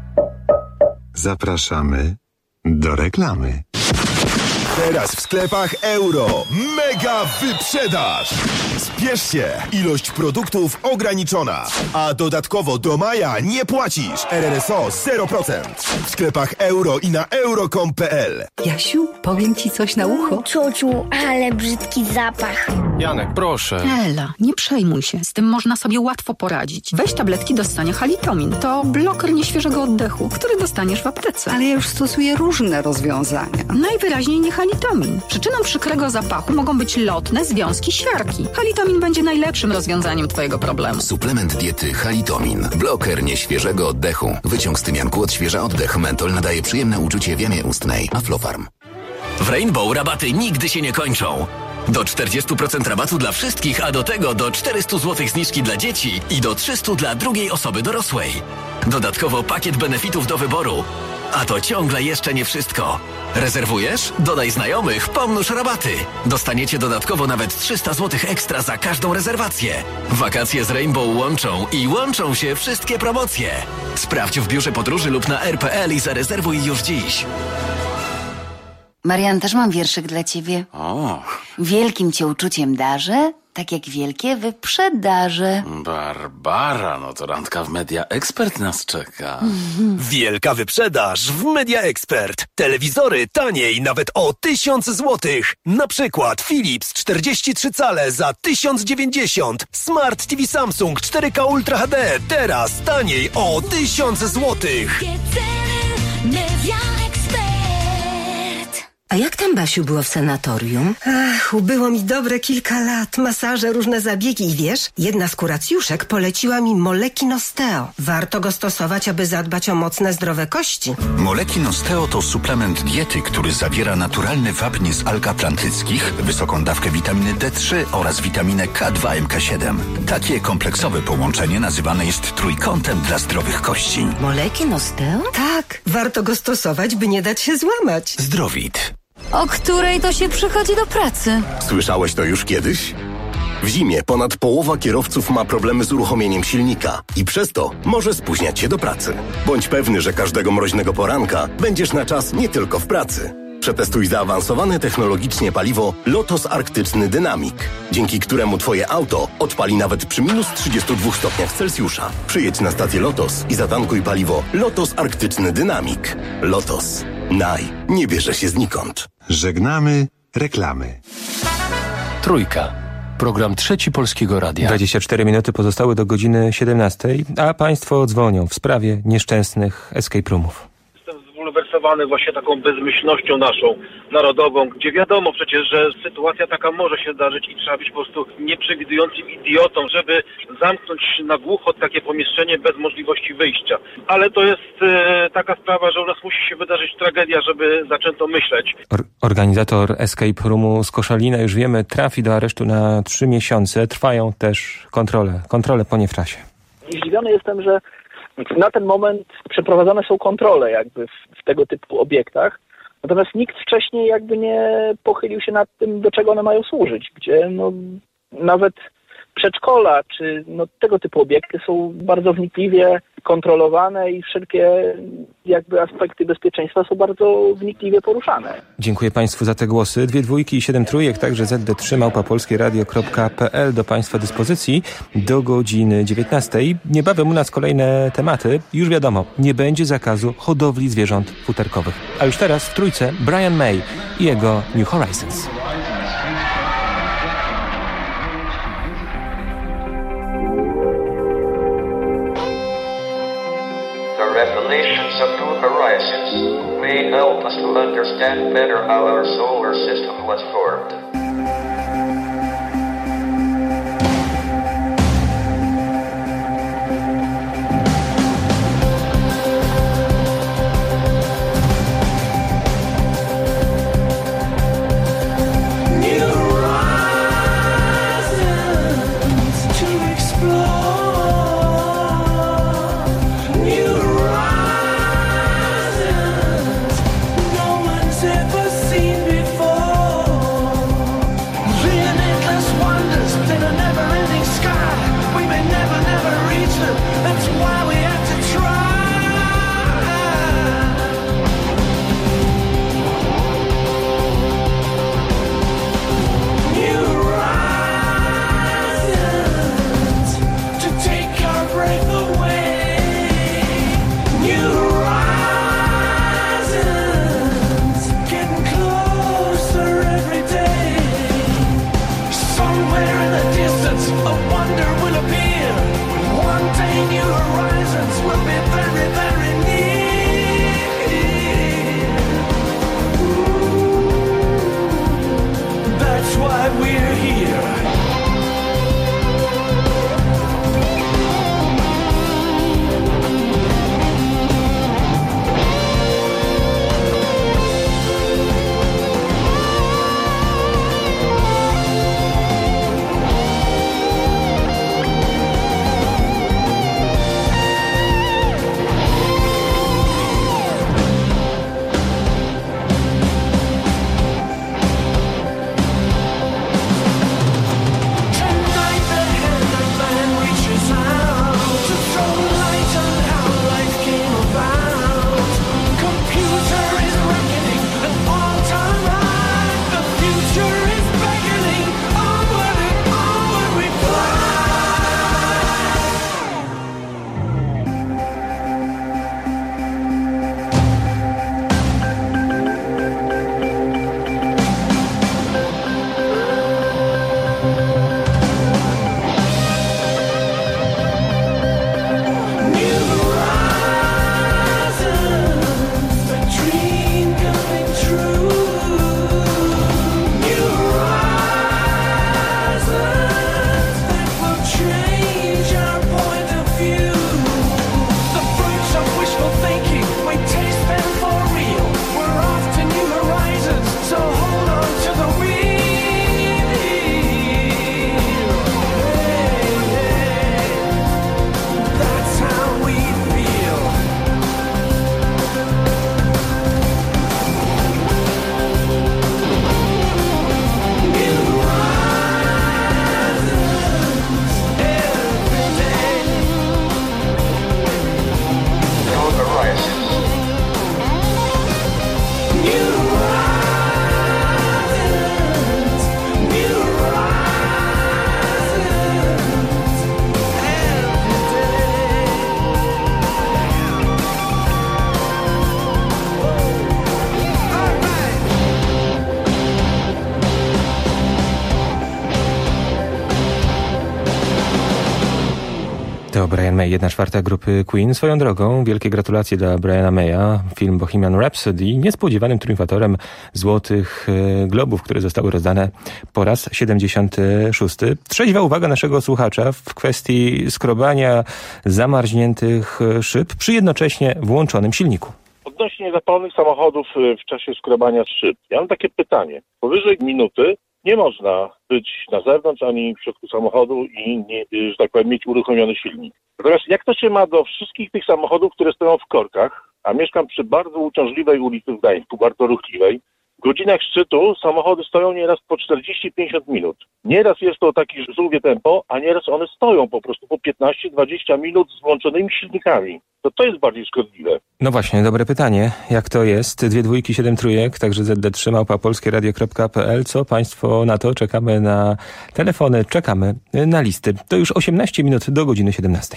Zapraszamy do reklamy. Teraz w sklepach Euro. Mega wyprzedaż! Spiesz się! Ilość produktów ograniczona. A dodatkowo do maja nie płacisz. R R S O zero procent. W sklepach Euro i na euro kropka com kropka p l. Jasiu, powiem ci coś na ucho. Ciociu, ale brzydki zapach. Janek, proszę. Ela, nie przejmuj się. Z tym można sobie łatwo poradzić. Weź tabletki do ssania Halitomin. To bloker nieświeżego oddechu, który dostaniesz w aptece. Ale ja już stosuję różne rozwiązania. Najwyraźniej nie Halitomin. Przyczyną przykrego zapachu mogą być lotne związki siarki. Halitomin będzie najlepszym rozwiązaniem twojego problemu. Suplement diety Halitomin. Bloker nieświeżego oddechu. Wyciąg z tymianku odświeża oddech. Mentol nadaje przyjemne uczucie w jamie ustnej. Aflofarm. W Rainbow rabaty nigdy się nie kończą. Do czterdzieści procent rabatu dla wszystkich, a do tego do czterysta złotych zniżki dla dzieci i do trzysta dla drugiej osoby dorosłej. Dodatkowo pakiet benefitów do wyboru. A to ciągle jeszcze nie wszystko. Rezerwujesz? Dodaj znajomych, pomnóż rabaty. Dostaniecie dodatkowo nawet trzysta złotych ekstra za każdą rezerwację. Wakacje z Rainbow łączą i łączą się wszystkie promocje. Sprawdź w biurze podróży lub na r kropka p l i zarezerwuj już dziś. Marian, też mam wierszyk dla ciebie. O. Wielkim cię uczuciem darzę, tak jak wielkie wyprzedaże. Barbara, no to randka w Media Expert nas czeka. Mhm. Wielka wyprzedaż w Media Expert. Telewizory taniej nawet o tysiąc złotych. Na przykład Philips czterdzieści trzy cale za tysiąc dziewięćdziesiąt. Smart T V Samsung cztery K Ultra H D teraz taniej o tysiąc złotych. Media Expert. A jak tam, Basiu, było w sanatorium? Ach, ubyło mi dobre kilka lat. Masaże, różne zabiegi i wiesz, jedna z kuracjuszek poleciła mi Molekin Osteo. Warto go stosować, aby zadbać o mocne, zdrowe kości. Molekin Osteo to suplement diety, który zawiera naturalny wapń z alg atlantyckich, wysoką dawkę witaminy D trzy oraz witaminę K dwa M K siedem. Takie kompleksowe połączenie nazywane jest trójkątem dla zdrowych kości. Molekin Osteo? Tak, warto go stosować, by nie dać się złamać. Zdrowit. O której to się przychodzi do pracy? Słyszałeś to już kiedyś? W zimie ponad połowa kierowców ma problemy z uruchomieniem silnika i przez to może spóźniać się do pracy. Bądź pewny, że każdego mroźnego poranka będziesz na czas nie tylko w pracy. Przetestuj zaawansowane technologicznie paliwo Lotos Arktyczny Dynamic, dzięki któremu Twoje auto odpali nawet przy minus trzydziestu dwóch stopniach Celsjusza. Przyjedź na stację Lotos i zatankuj paliwo Lotos Arktyczny Dynamic. Lotos. Naj. Nie bierze się znikąd. Żegnamy reklamy. Trójka. Program Trzeci Polskiego Radia. dwadzieścia cztery minuty pozostały do godziny siedemnastej, a państwo dzwonią w sprawie nieszczęsnych escape roomów. Zbulwersowany właśnie taką bezmyślnością naszą, narodową, gdzie wiadomo przecież, że sytuacja taka może się zdarzyć i trzeba być po prostu nieprzewidującym idiotą, żeby zamknąć na głucho takie pomieszczenie bez możliwości wyjścia. Ale to jest e, taka sprawa, że u nas musi się wydarzyć tragedia, żeby zaczęto myśleć. Or- organizator escape roomu z Koszalina, już wiemy, trafi do aresztu na trzy miesiące. Trwają też kontrole, kontrole po niewczasie. Zdziwiony jestem, że na ten moment przeprowadzane są kontrole jakby w, w tego typu obiektach, natomiast nikt wcześniej jakby nie pochylił się nad tym, do czego one mają służyć, gdzie no, nawet przedszkola czy no, tego typu obiekty są bardzo wnikliwie kontrolowane i wszelkie jakby aspekty bezpieczeństwa są bardzo wnikliwie poruszane. Dziękuję Państwu za te głosy. Dwie dwójki i siedem trójek, także zet de trzy małpa polskieradio kropka pe el do Państwa dyspozycji do godziny dziewiętnastej. Niebawem u nas kolejne tematy. Już wiadomo, nie będzie zakazu hodowli zwierząt futerkowych. A już teraz w trójce Brian May i jego New Horizons. Revelations of New Horizons may help us to understand better how our solar system was formed. Ever seen before. To Brian May, jedna czwarta grupy Queen. Swoją drogą, wielkie gratulacje dla Briana Maya. Film Bohemian Rhapsody niespodziewanym triumfatorem Złotych Globów, które zostały rozdane po raz siedemdziesiąty szósty. Trzeźwa uwaga naszego słuchacza w kwestii skrobania zamarzniętych szyb przy jednocześnie włączonym silniku. Odnośnie zapalonych samochodów w czasie skrobania szyb. Ja mam takie pytanie. Powyżej minuty nie można być na zewnątrz ani w środku samochodu i, nie, że tak powiem, mieć uruchomiony silnik. Natomiast jak to się ma do wszystkich tych samochodów, które stoją w korkach, a mieszkam przy bardzo uciążliwej ulicy w Gdańsku, bardzo ruchliwej, w godzinach szczytu samochody stoją nieraz po czterdzieści do pięćdziesięciu minut. Nieraz jest to takie żółwie tempo, a nieraz one stoją po prostu po piętnaście do dwudziestu minut z włączonymi silnikami. To to jest bardziej szkodliwe. No właśnie, dobre pytanie. Jak to jest? Dwie dwójki, siedem trójek, także zet de trzy małpa polskieradio kropka pe el. Co państwo na to? Czekamy na telefony, czekamy na listy. To już osiemnaście minut do godziny siedemnastej.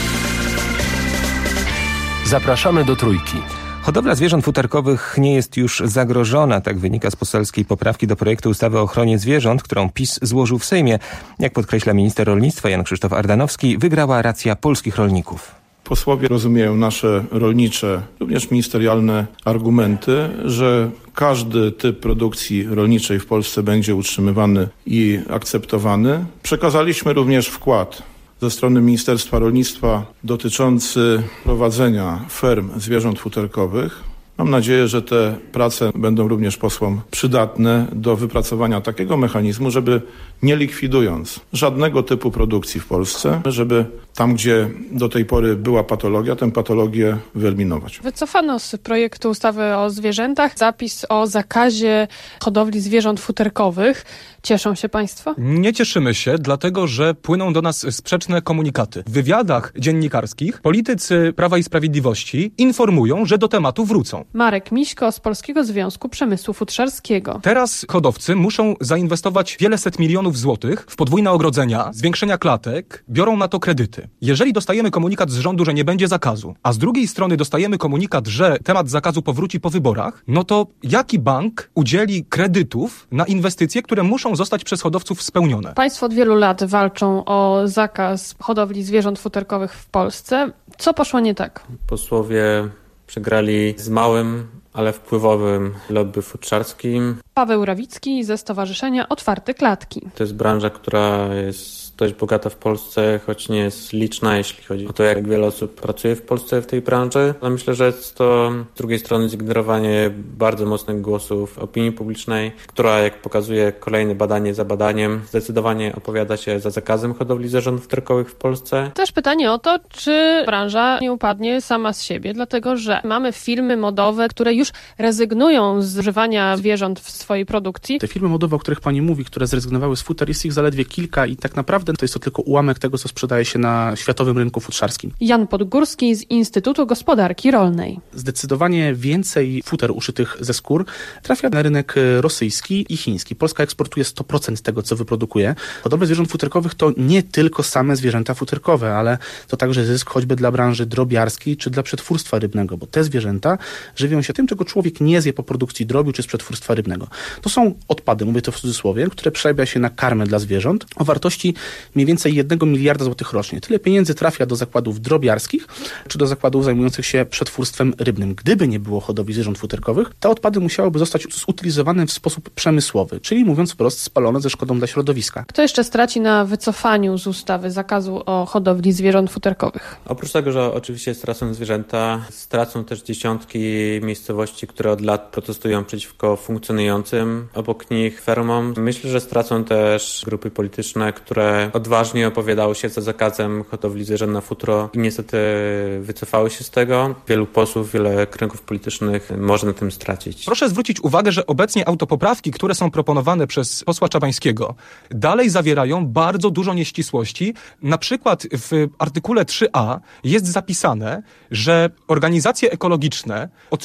Zapraszamy do Trójki. Hodowla zwierząt futerkowych nie jest już zagrożona, tak wynika z poselskiej poprawki do projektu ustawy o ochronie zwierząt, którą PiS złożył w Sejmie. Jak podkreśla minister rolnictwa Jan Krzysztof Ardanowski, wygrała racja polskich rolników. Posłowie rozumieją nasze rolnicze, również ministerialne argumenty, że każdy typ produkcji rolniczej w Polsce będzie utrzymywany i akceptowany. Przekazaliśmy również wkład ze strony Ministerstwa Rolnictwa dotyczący prowadzenia ferm zwierząt futerkowych. Mam nadzieję, że te prace będą również posłom przydatne do wypracowania takiego mechanizmu, żeby nie likwidując żadnego typu produkcji w Polsce, żeby tam, gdzie do tej pory była patologia, tę patologię wyeliminować. Wycofano z projektu ustawy o zwierzętach zapis o zakazie hodowli zwierząt futerkowych. Cieszą się państwo? Nie cieszymy się, dlatego że płyną do nas sprzeczne komunikaty. W wywiadach dziennikarskich politycy Prawa i Sprawiedliwości informują, że do tematu wrócą. Marek Miśko z Polskiego Związku Przemysłu Futrzarskiego. Teraz hodowcy muszą zainwestować wiele set milionów złotych w podwójne ogrodzenia, zwiększenia klatek, biorą na to kredyty. Jeżeli dostajemy komunikat z rządu, że nie będzie zakazu, a z drugiej strony dostajemy komunikat, że temat zakazu powróci po wyborach, no to jaki bank udzieli kredytów na inwestycje, które muszą zostać przez hodowców spełnione? Państwo od wielu lat walczą o zakaz hodowli zwierząt futerkowych w Polsce. Co poszło nie tak? Posłowie przegrali z małym, ale wpływowym lobby futrzarskim. Paweł Rawicki ze Stowarzyszenia Otwarte Klatki. To jest branża, która jest dość bogata w Polsce, choć nie jest liczna, jeśli chodzi o to, jak wiele osób pracuje w Polsce w tej branży. Ale myślę, że jest to z drugiej strony zignorowanie bardzo mocnych głosów opinii publicznej, która, jak pokazuje kolejne badanie za badaniem, zdecydowanie opowiada się za zakazem hodowli zwierząt futerkowych w Polsce. Też pytanie o to, czy branża nie upadnie sama z siebie, dlatego że mamy firmy modowe, które już rezygnują z używania zwierząt w swojej produkcji. Te firmy modowe, o których pani mówi, które zrezygnowały z futer, jest ich zaledwie kilka i tak naprawdę to jest to tylko ułamek tego, co sprzedaje się na światowym rynku futrzarskim. Jan Podgórski z Instytutu Gospodarki Rolnej. Zdecydowanie więcej futer uszytych ze skór trafia na rynek rosyjski i chiński. Polska eksportuje sto procent tego, co wyprodukuje. Hodowla zwierząt futerkowych to nie tylko same zwierzęta futerkowe, ale to także zysk choćby dla branży drobiarskiej czy dla przetwórstwa rybnego, bo te zwierzęta żywią się tym, czego człowiek nie zje po produkcji drobiu czy z przetwórstwa rybnego. To są odpady, mówię to w cudzysłowie, które przerabia się na karmę dla zwierząt o wartości mniej więcej jednego miliarda złotych rocznie. Tyle pieniędzy trafia do zakładów drobiarskich czy do zakładów zajmujących się przetwórstwem rybnym. Gdyby nie było hodowli zwierząt futerkowych, te odpady musiałyby zostać zutylizowane w sposób przemysłowy, czyli mówiąc wprost spalone ze szkodą dla środowiska. Kto jeszcze straci na wycofaniu z ustawy zakazu o hodowli zwierząt futerkowych? Oprócz tego, że oczywiście stracą zwierzęta, stracą też dziesiątki miejscowości, które od lat protestują przeciwko funkcjonującym obok nich fermom. Myślę, że stracą też grupy polityczne, które odważnie opowiadały się za zakazem hodowli zwierząt na futro i niestety wycofały się z tego. Wielu posłów, wiele kręgów politycznych może na tym stracić. Proszę zwrócić uwagę, że obecnie autopoprawki, które są proponowane przez posła Czabańskiego, dalej zawierają bardzo dużo nieścisłości. Na przykład w artykule trzy a jest zapisane, że organizacje ekologiczne otrzymają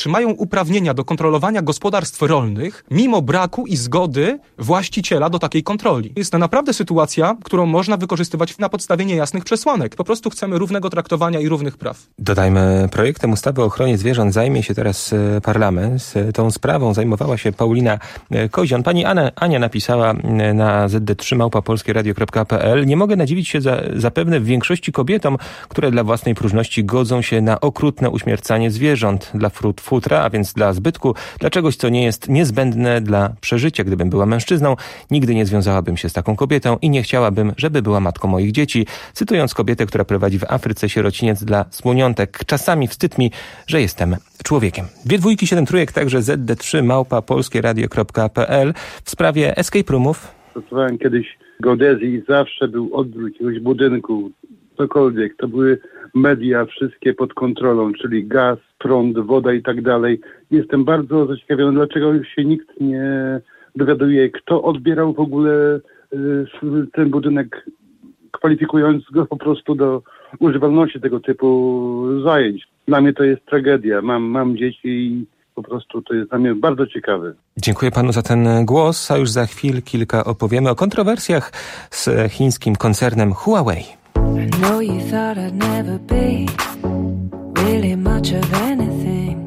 uprawnienia do kontrolowania gospodarstw rolnych, mimo braku i zgody właściciela do takiej kontroli. Jest to naprawdę sytuacja, którą można wykorzystywać na podstawie niejasnych przesłanek. Po prostu chcemy równego traktowania i równych praw. Dodajmy, projektem ustawy o ochronie zwierząt zajmie się teraz parlament. Tą sprawą zajmowała się Paulina Kozion. Pani Ania, Ania napisała na zet de trzy małpa polskie radio kropka pe el: nie mogę nadziwić się za, zapewne w większości kobietom, które dla własnej próżności godzą się na okrutne uśmiercanie zwierząt dla frut futra, a więc dla zbytku, dla czegoś, co nie jest niezbędne dla przeżycia. Gdybym była mężczyzną, nigdy nie związałabym się z taką kobietą i nie chciałabym, żeby była matką moich dzieci. Cytując kobietę, która prowadzi w Afryce sierociniec dla słoniątek: czasami wstyd mi, że jestem człowiekiem. Dwie dwójki, siedem trójek, także zet de trzy małpa polskie radio kropka pe el w sprawie escape roomów. Pracowałem kiedyś w geodezji i zawsze był odwrót jakiegoś budynku, cokolwiek. To były media wszystkie pod kontrolą, czyli gaz, prąd, woda i tak dalej. Jestem bardzo zaciekawiony, dlaczego się nikt nie dowiaduje, kto odbierał w ogóle y, ten budynek, kwalifikując go po prostu do używalności tego typu zajęć. Dla mnie to jest tragedia. Mam, mam dzieci i po prostu to jest dla mnie bardzo ciekawe. Dziękuję panu za ten głos, a już za chwil kilka opowiemy o kontrowersjach z chińskim koncernem Huawei. I know you thought I'd never be really much of anything.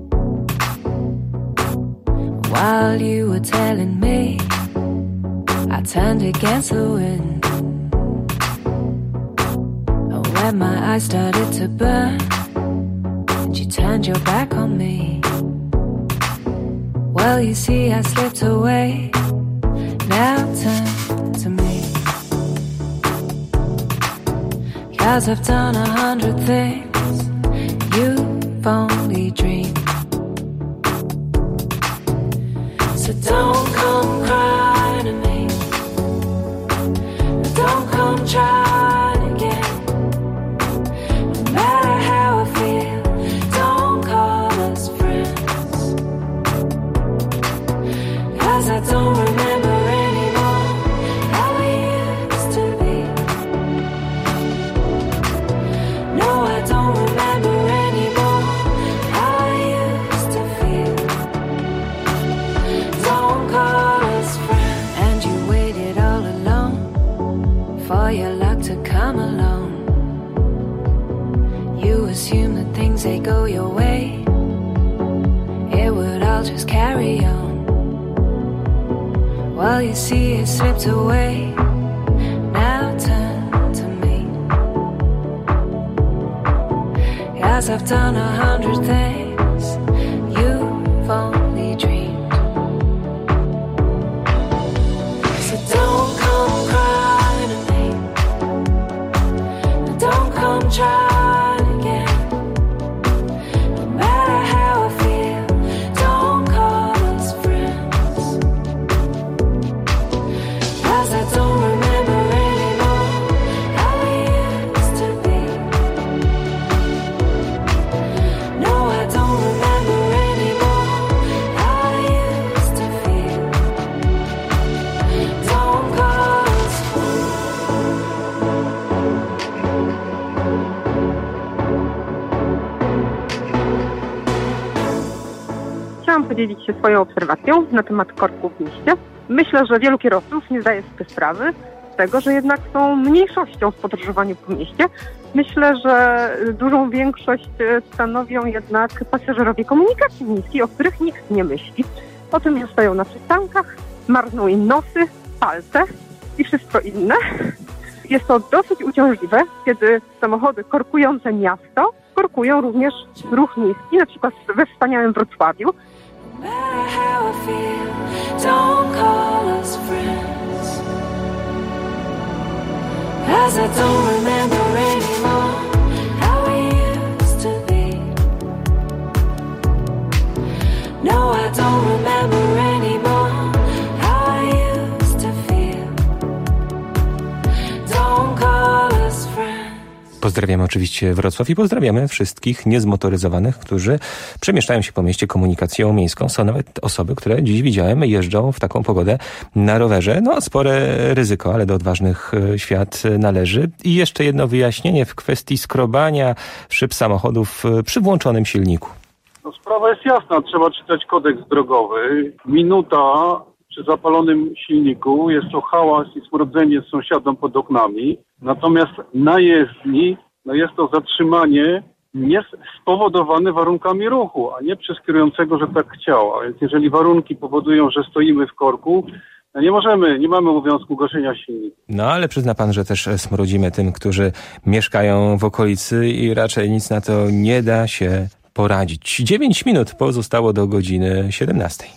While you were telling me, I turned against the wind. And when my eyes started to burn, and you turned your back on me. Well, you see, I slipped away. Now turn to me. 'Cause I've done a hundred things you've only dreamed. So don't come crying to me. Don't come trying again. No matter how I feel, don't call us friends. 'Cause I don't remember anymore how we used to be. No, I don't remember anymore how I used to feel. Don't call us friends. And you waited all alone for your luck to come along. You assume that things, they go your way, it would all just carry on. Well, you see, it slipped away. Now turn to me. 'Cause I've done a hundred things you've only dreamed. So don't come crying to me. Don't come trying again. No matter how I feel, don't call us friends. 'Cause I don't remember anymore how we used to be. No, I don't remember anymore how I used to feel. Don't call us Chciałam podzielić się swoją obserwacją na temat korków w mieście. Myślę, że wielu kierowców nie zdaje sobie sprawy z tego, że jednak są mniejszością w podróżowaniu po mieście. Myślę, że dużą większość stanowią jednak pasażerowie komunikacji miejskiej, o których nikt nie myśli. O tym, że stoją na przystankach, marną im nosy, palce i wszystko inne. Jest to dosyć uciążliwe, kiedy samochody korkujące miasto korkują również ruch miejski, na przykład we wspaniałym Wrocławiu. don't call us friends. 'Cause I don't remember anymore how we used to be. No, I don't remember anymore how I used to feel. Don't call us friends. Pozdrawiamy oczywiście Wrocław i pozdrawiamy wszystkich niezmotoryzowanych, którzy przemieszczają się po mieście komunikacją miejską. Są nawet osoby, które dziś widziałem, jeżdżą w taką pogodę na rowerze. No, spore ryzyko, ale do odważnych świat należy. I jeszcze jedno wyjaśnienie w kwestii skrobania szyb samochodów przy włączonym silniku. No, sprawa jest jasna, trzeba czytać kodeks drogowy. Minuta przy zapalonym silniku jest to hałas i smrodzenie z sąsiadom pod oknami. Natomiast na jezdni no jest to zatrzymanie nie spowodowane warunkami ruchu, a nie przez kierującego, że tak chciał. A więc jeżeli warunki powodują, że stoimy w korku, no nie możemy, nie mamy obowiązku gaszenia silnika. No ale przyzna pan, że też smrodzimy tym, którzy mieszkają w okolicy i raczej nic na to nie da się poradzić. Dziewięć minut pozostało do godziny siedemnastej.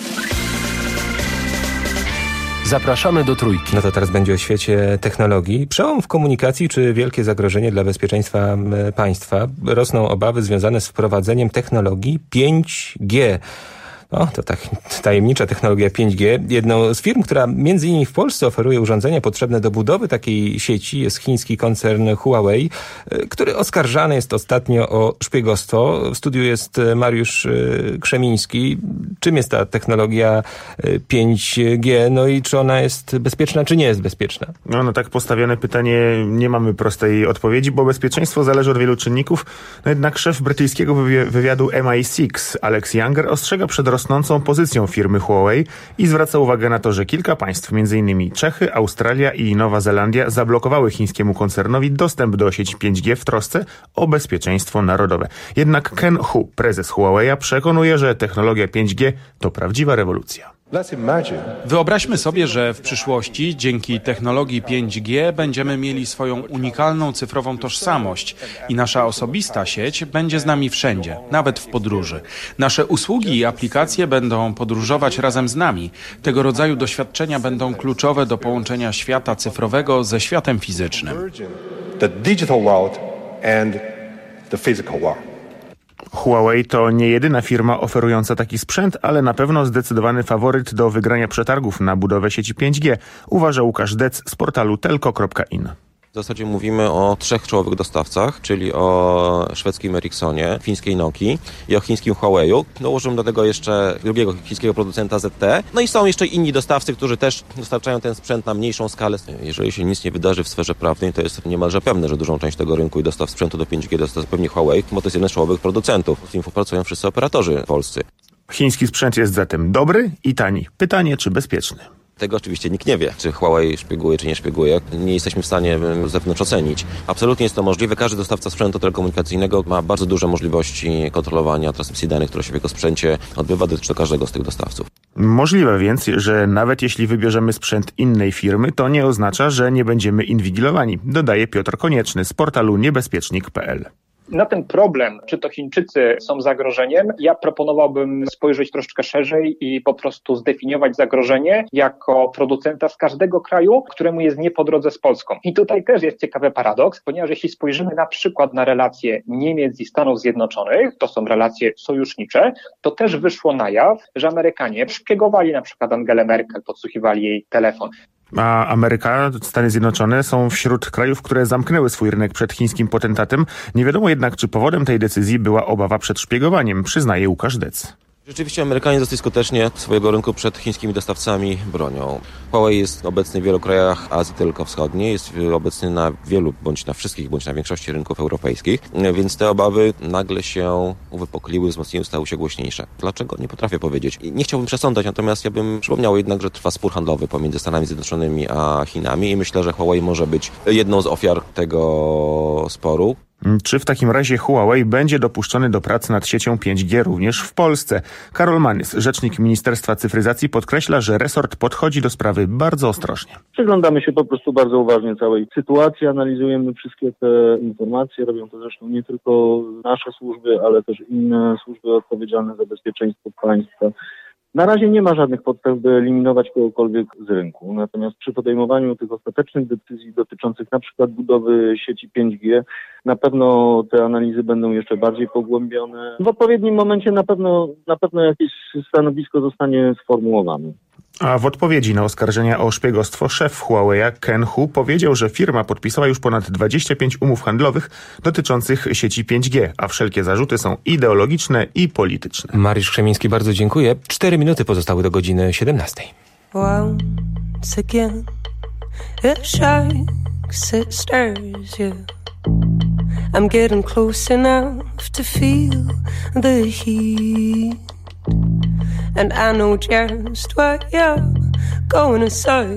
Zapraszamy do Trójki. No to teraz będzie o świecie technologii. Przełom w komunikacji czy wielkie zagrożenie dla bezpieczeństwa państwa? Rosną obawy związane z wprowadzeniem technologii pięć G. O, to tak tajemnicza technologia pięć G. Jedną z firm, która między innymi w Polsce oferuje urządzenia potrzebne do budowy takiej sieci, jest chiński koncern Huawei, który oskarżany jest ostatnio o szpiegostwo. W studiu jest Mariusz Krzemiński. Czym jest ta technologia pięć G? No i czy ona jest bezpieczna, czy nie jest bezpieczna? No, no tak postawione pytanie, nie mamy prostej odpowiedzi, bo bezpieczeństwo zależy od wielu czynników. No jednak szef brytyjskiego wywiadu M I six, Alex Younger, ostrzega przed rosnącą pozycją firmy Huawei i zwraca uwagę na to, że kilka państw, między innymi Czechy, Australia i Nowa Zelandia, zablokowały chińskiemu koncernowi dostęp do sieci pięć G w trosce o bezpieczeństwo narodowe. Jednak Ken Hu, prezes Huawei'a, przekonuje, że technologia pięć G to prawdziwa rewolucja. Wyobraźmy sobie, że w przyszłości dzięki technologii pięć G będziemy mieli swoją unikalną cyfrową tożsamość i nasza osobista sieć będzie z nami wszędzie, nawet w podróży. Nasze usługi i aplikacje będą podróżować razem z nami. Tego rodzaju doświadczenia będą kluczowe do połączenia świata cyfrowego ze światem fizycznym. The digital world and the physical world. Huawei to nie jedyna firma oferująca taki sprzęt, ale na pewno zdecydowany faworyt do wygrania przetargów na budowę sieci pięć G, uważa Łukasz Dec z portalu telco kropka in. W zasadzie mówimy o trzech czołowych dostawcach, czyli o szwedzkim Ericssonie, fińskiej Nokii i o chińskim Huawei'u. Dołożymy do tego jeszcze drugiego chińskiego producenta Z T E. No i są jeszcze inni dostawcy, którzy też dostarczają ten sprzęt na mniejszą skalę. Jeżeli się nic nie wydarzy w sferze prawnej, to jest niemalże pewne, że dużą część tego rynku i dostaw sprzętu do pięć G dostarcza pewnie Huawei, bo to jest jeden z czołowych producentów. W tym współpracują wszyscy operatorzy polscy. Chiński sprzęt jest zatem dobry i tani. Pytanie, czy bezpieczny? Tego oczywiście nikt nie wie, czy Huawei szpieguje, czy nie szpieguje. Nie jesteśmy w stanie z zewnątrz ocenić. Absolutnie jest to możliwe. Każdy dostawca sprzętu telekomunikacyjnego ma bardzo duże możliwości kontrolowania transmisji danych, które się w jego sprzęcie odbywa, dotyczy to każdego z tych dostawców. Możliwe więc, że nawet jeśli wybierzemy sprzęt innej firmy, to nie oznacza, że nie będziemy inwigilowani, dodaje Piotr Konieczny z portalu niebezpiecznik kropka p l. Na ten problem, czy to Chińczycy są zagrożeniem, ja proponowałbym spojrzeć troszeczkę szerzej i po prostu zdefiniować zagrożenie jako producenta z każdego kraju, któremu jest nie po drodze z Polską. I tutaj też jest ciekawy paradoks, ponieważ jeśli spojrzymy na przykład na relacje Niemiec i Stanów Zjednoczonych, to są relacje sojusznicze, to też wyszło na jaw, że Amerykanie szpiegowali na przykład Angelę Merkel, podsłuchiwali jej telefon. A Ameryka, Stany Zjednoczone są wśród krajów, które zamknęły swój rynek przed chińskim potentatem. Nie wiadomo jednak, czy powodem tej decyzji była obawa przed szpiegowaniem, przyznaje Łukasz Dec. Rzeczywiście Amerykanie dosyć skutecznie swojego rynku przed chińskimi dostawcami bronią. Huawei jest obecny w wielu krajach Azji Dalekowschodniej, jest obecny na wielu, bądź na wszystkich, bądź na większości rynków europejskich, więc te obawy nagle się uwypokliły, wzmocniły, stały się głośniejsze. Dlaczego? Nie potrafię powiedzieć. Nie chciałbym przesądzać, natomiast ja bym przypomniał jednak, że trwa spór handlowy pomiędzy Stanami Zjednoczonymi a Chinami i myślę, że Huawei może być jedną z ofiar tego sporu. Czy w takim razie Huawei będzie dopuszczony do pracy nad siecią pięć G również w Polsce? Karol Manys, rzecznik Ministerstwa Cyfryzacji, podkreśla, że resort podchodzi do sprawy bardzo ostrożnie. Przyglądamy się po prostu bardzo uważnie całej sytuacji, analizujemy wszystkie te informacje, robią to zresztą nie tylko nasze służby, ale też inne służby odpowiedzialne za bezpieczeństwo państwa. Na razie nie ma żadnych podstaw, by eliminować kogokolwiek z rynku. Natomiast przy podejmowaniu tych ostatecznych decyzji dotyczących na przykład budowy sieci pięć G, na pewno te analizy będą jeszcze bardziej pogłębione. W odpowiednim momencie na pewno, na pewno jakieś stanowisko zostanie sformułowane. A w odpowiedzi na oskarżenia o szpiegostwo szef Huawei'a Ken Hu powiedział, że firma podpisała już ponad dwadzieścia pięć umów handlowych dotyczących sieci pięć G, a wszelkie zarzuty są ideologiczne i polityczne. Mariusz Krzemiński, bardzo dziękuję. Cztery minuty pozostały do godziny siedemnastej. Once again, it shakes, it stirs you. I'm getting closer now, enough to feel the heat. And I know just what you're going to say.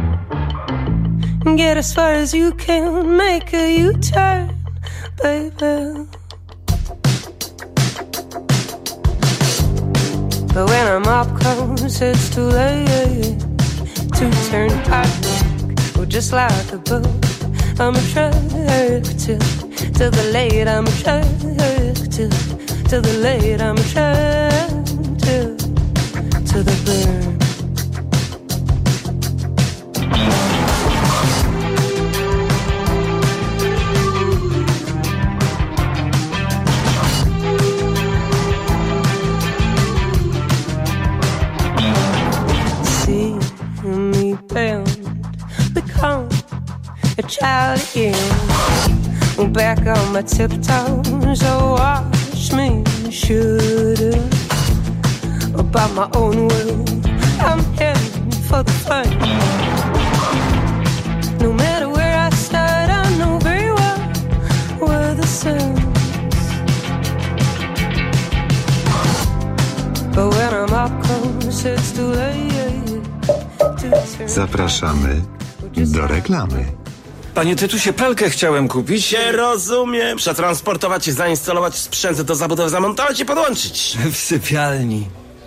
Get as far as you can, make a U-turn, baby. But when I'm up close, it's too late to turn back. Well, just like a boat, I'm attracted to the late. I'm attracted to the late. I'm attracted to the burn. Become a child again. Back on my tiptoes, oh, watch me shoot about my own will. I'm heading for the fun. No matter where I start, I know very well where the sun. But when I'm up close, it's too late to turn. Zapraszamy do reklamy. Panie Tytusie, pralkę chciałem kupić. Nie rozumiem. Przetransportować i zainstalować sprzęt do zabudowy, zamontować i podłączyć. W sypialni.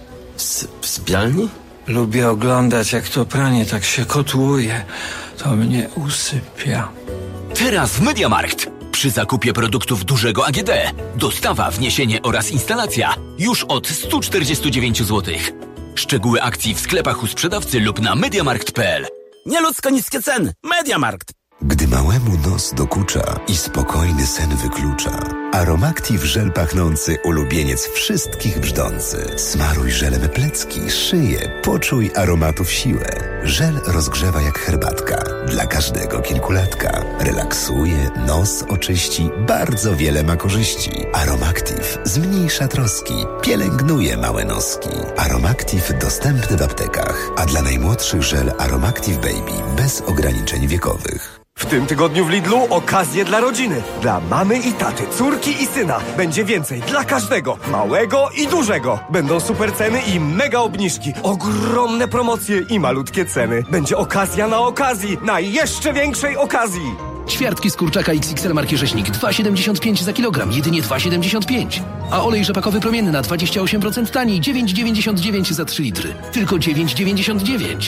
S- w sypialni? Lubię oglądać, jak to pranie tak się kotłuje. To mnie usypia. Teraz w Mediamarkt. Przy zakupie produktów dużego A G D. Dostawa, wniesienie oraz instalacja już od sto czterdzieści dziewięć złotych. Szczegóły akcji w sklepach u sprzedawcy lub na mediamarkt kropka p l. Nieludzko niskie ceny. Mediamarkt. Gdy małemu nos dokucza i spokojny sen wyklucza, Aromactive żel pachnący ulubieniec wszystkich brzdący. Smaruj żelem plecki, szyję, poczuj aromatów siłę. Żel rozgrzewa jak herbatka, dla każdego kilkulatka. Relaksuje, nos oczyści, bardzo wiele ma korzyści. Aromactive zmniejsza troski, pielęgnuje małe noski. Aromactive dostępny w aptekach, a dla najmłodszych żel Aromactive Baby bez ograniczeń wiekowych. W tym tygodniu w Lidlu okazje dla rodziny. Dla mamy i taty, córki i syna. Będzie więcej dla każdego, małego i dużego. Będą super ceny i mega obniżki. Ogromne promocje i malutkie ceny. Będzie okazja na okazji, na jeszcze większej okazji. Ćwiartki z kurczaka X X L marki Rzeźnik dwa siedemdziesiąt pięć za kilogram, jedynie dwa siedemdziesiąt pięć. A olej rzepakowy promienny na dwadzieścia osiem procent taniej, dziewięć dziewięćdziesiąt dziewięć za trzy litry. Tylko dziewięć dziewięćdziesiąt dziewięć.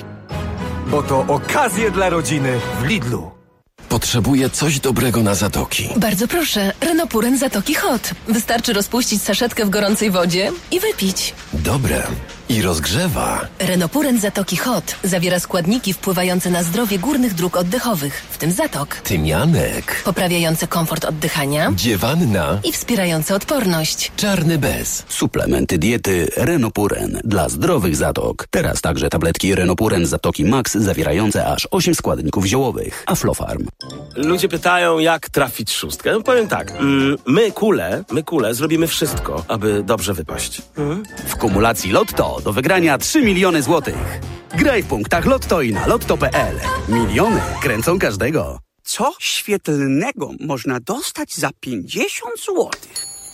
Bo to okazje dla rodziny w Lidlu. Potrzebuję coś dobrego na zatoki. Bardzo proszę, Renopuren Zatoki Hot. Wystarczy rozpuścić saszetkę w gorącej wodzie i wypić. Dobre. I rozgrzewa. Renopuren Zatoki Hot zawiera składniki wpływające na zdrowie górnych dróg oddechowych, w tym zatok. Tymianek. Poprawiające komfort oddychania. Dziewanna. I wspierające odporność. Czarny bez. Suplementy diety Renopuren dla zdrowych zatok. Teraz także tabletki Renopuren Zatoki Max zawierające aż osiem składników ziołowych. Aflofarm. Ludzie pytają, jak trafić szóstkę. No powiem tak, mm, my kule, my kule zrobimy wszystko, aby dobrze wypaść. Mhm. W kumulacji Lotto do wygrania trzy miliony złotych. Graj w punktach Lotto i na lotto kropka p l. Miliony kręcą każdego. Co świetlnego można dostać za pięćdziesiąt złotych?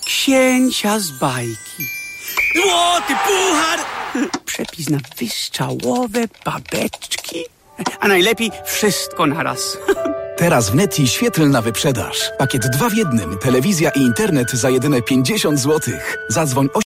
Księcia z bajki. Złoty puchar! Przepis na wystrzałowe babeczki. A najlepiej wszystko naraz. Teraz w Neti świetlna wyprzedaż. Pakiet dwa w jednym. Telewizja i internet za jedyne pięćdziesiąt złotych. Zadzwoń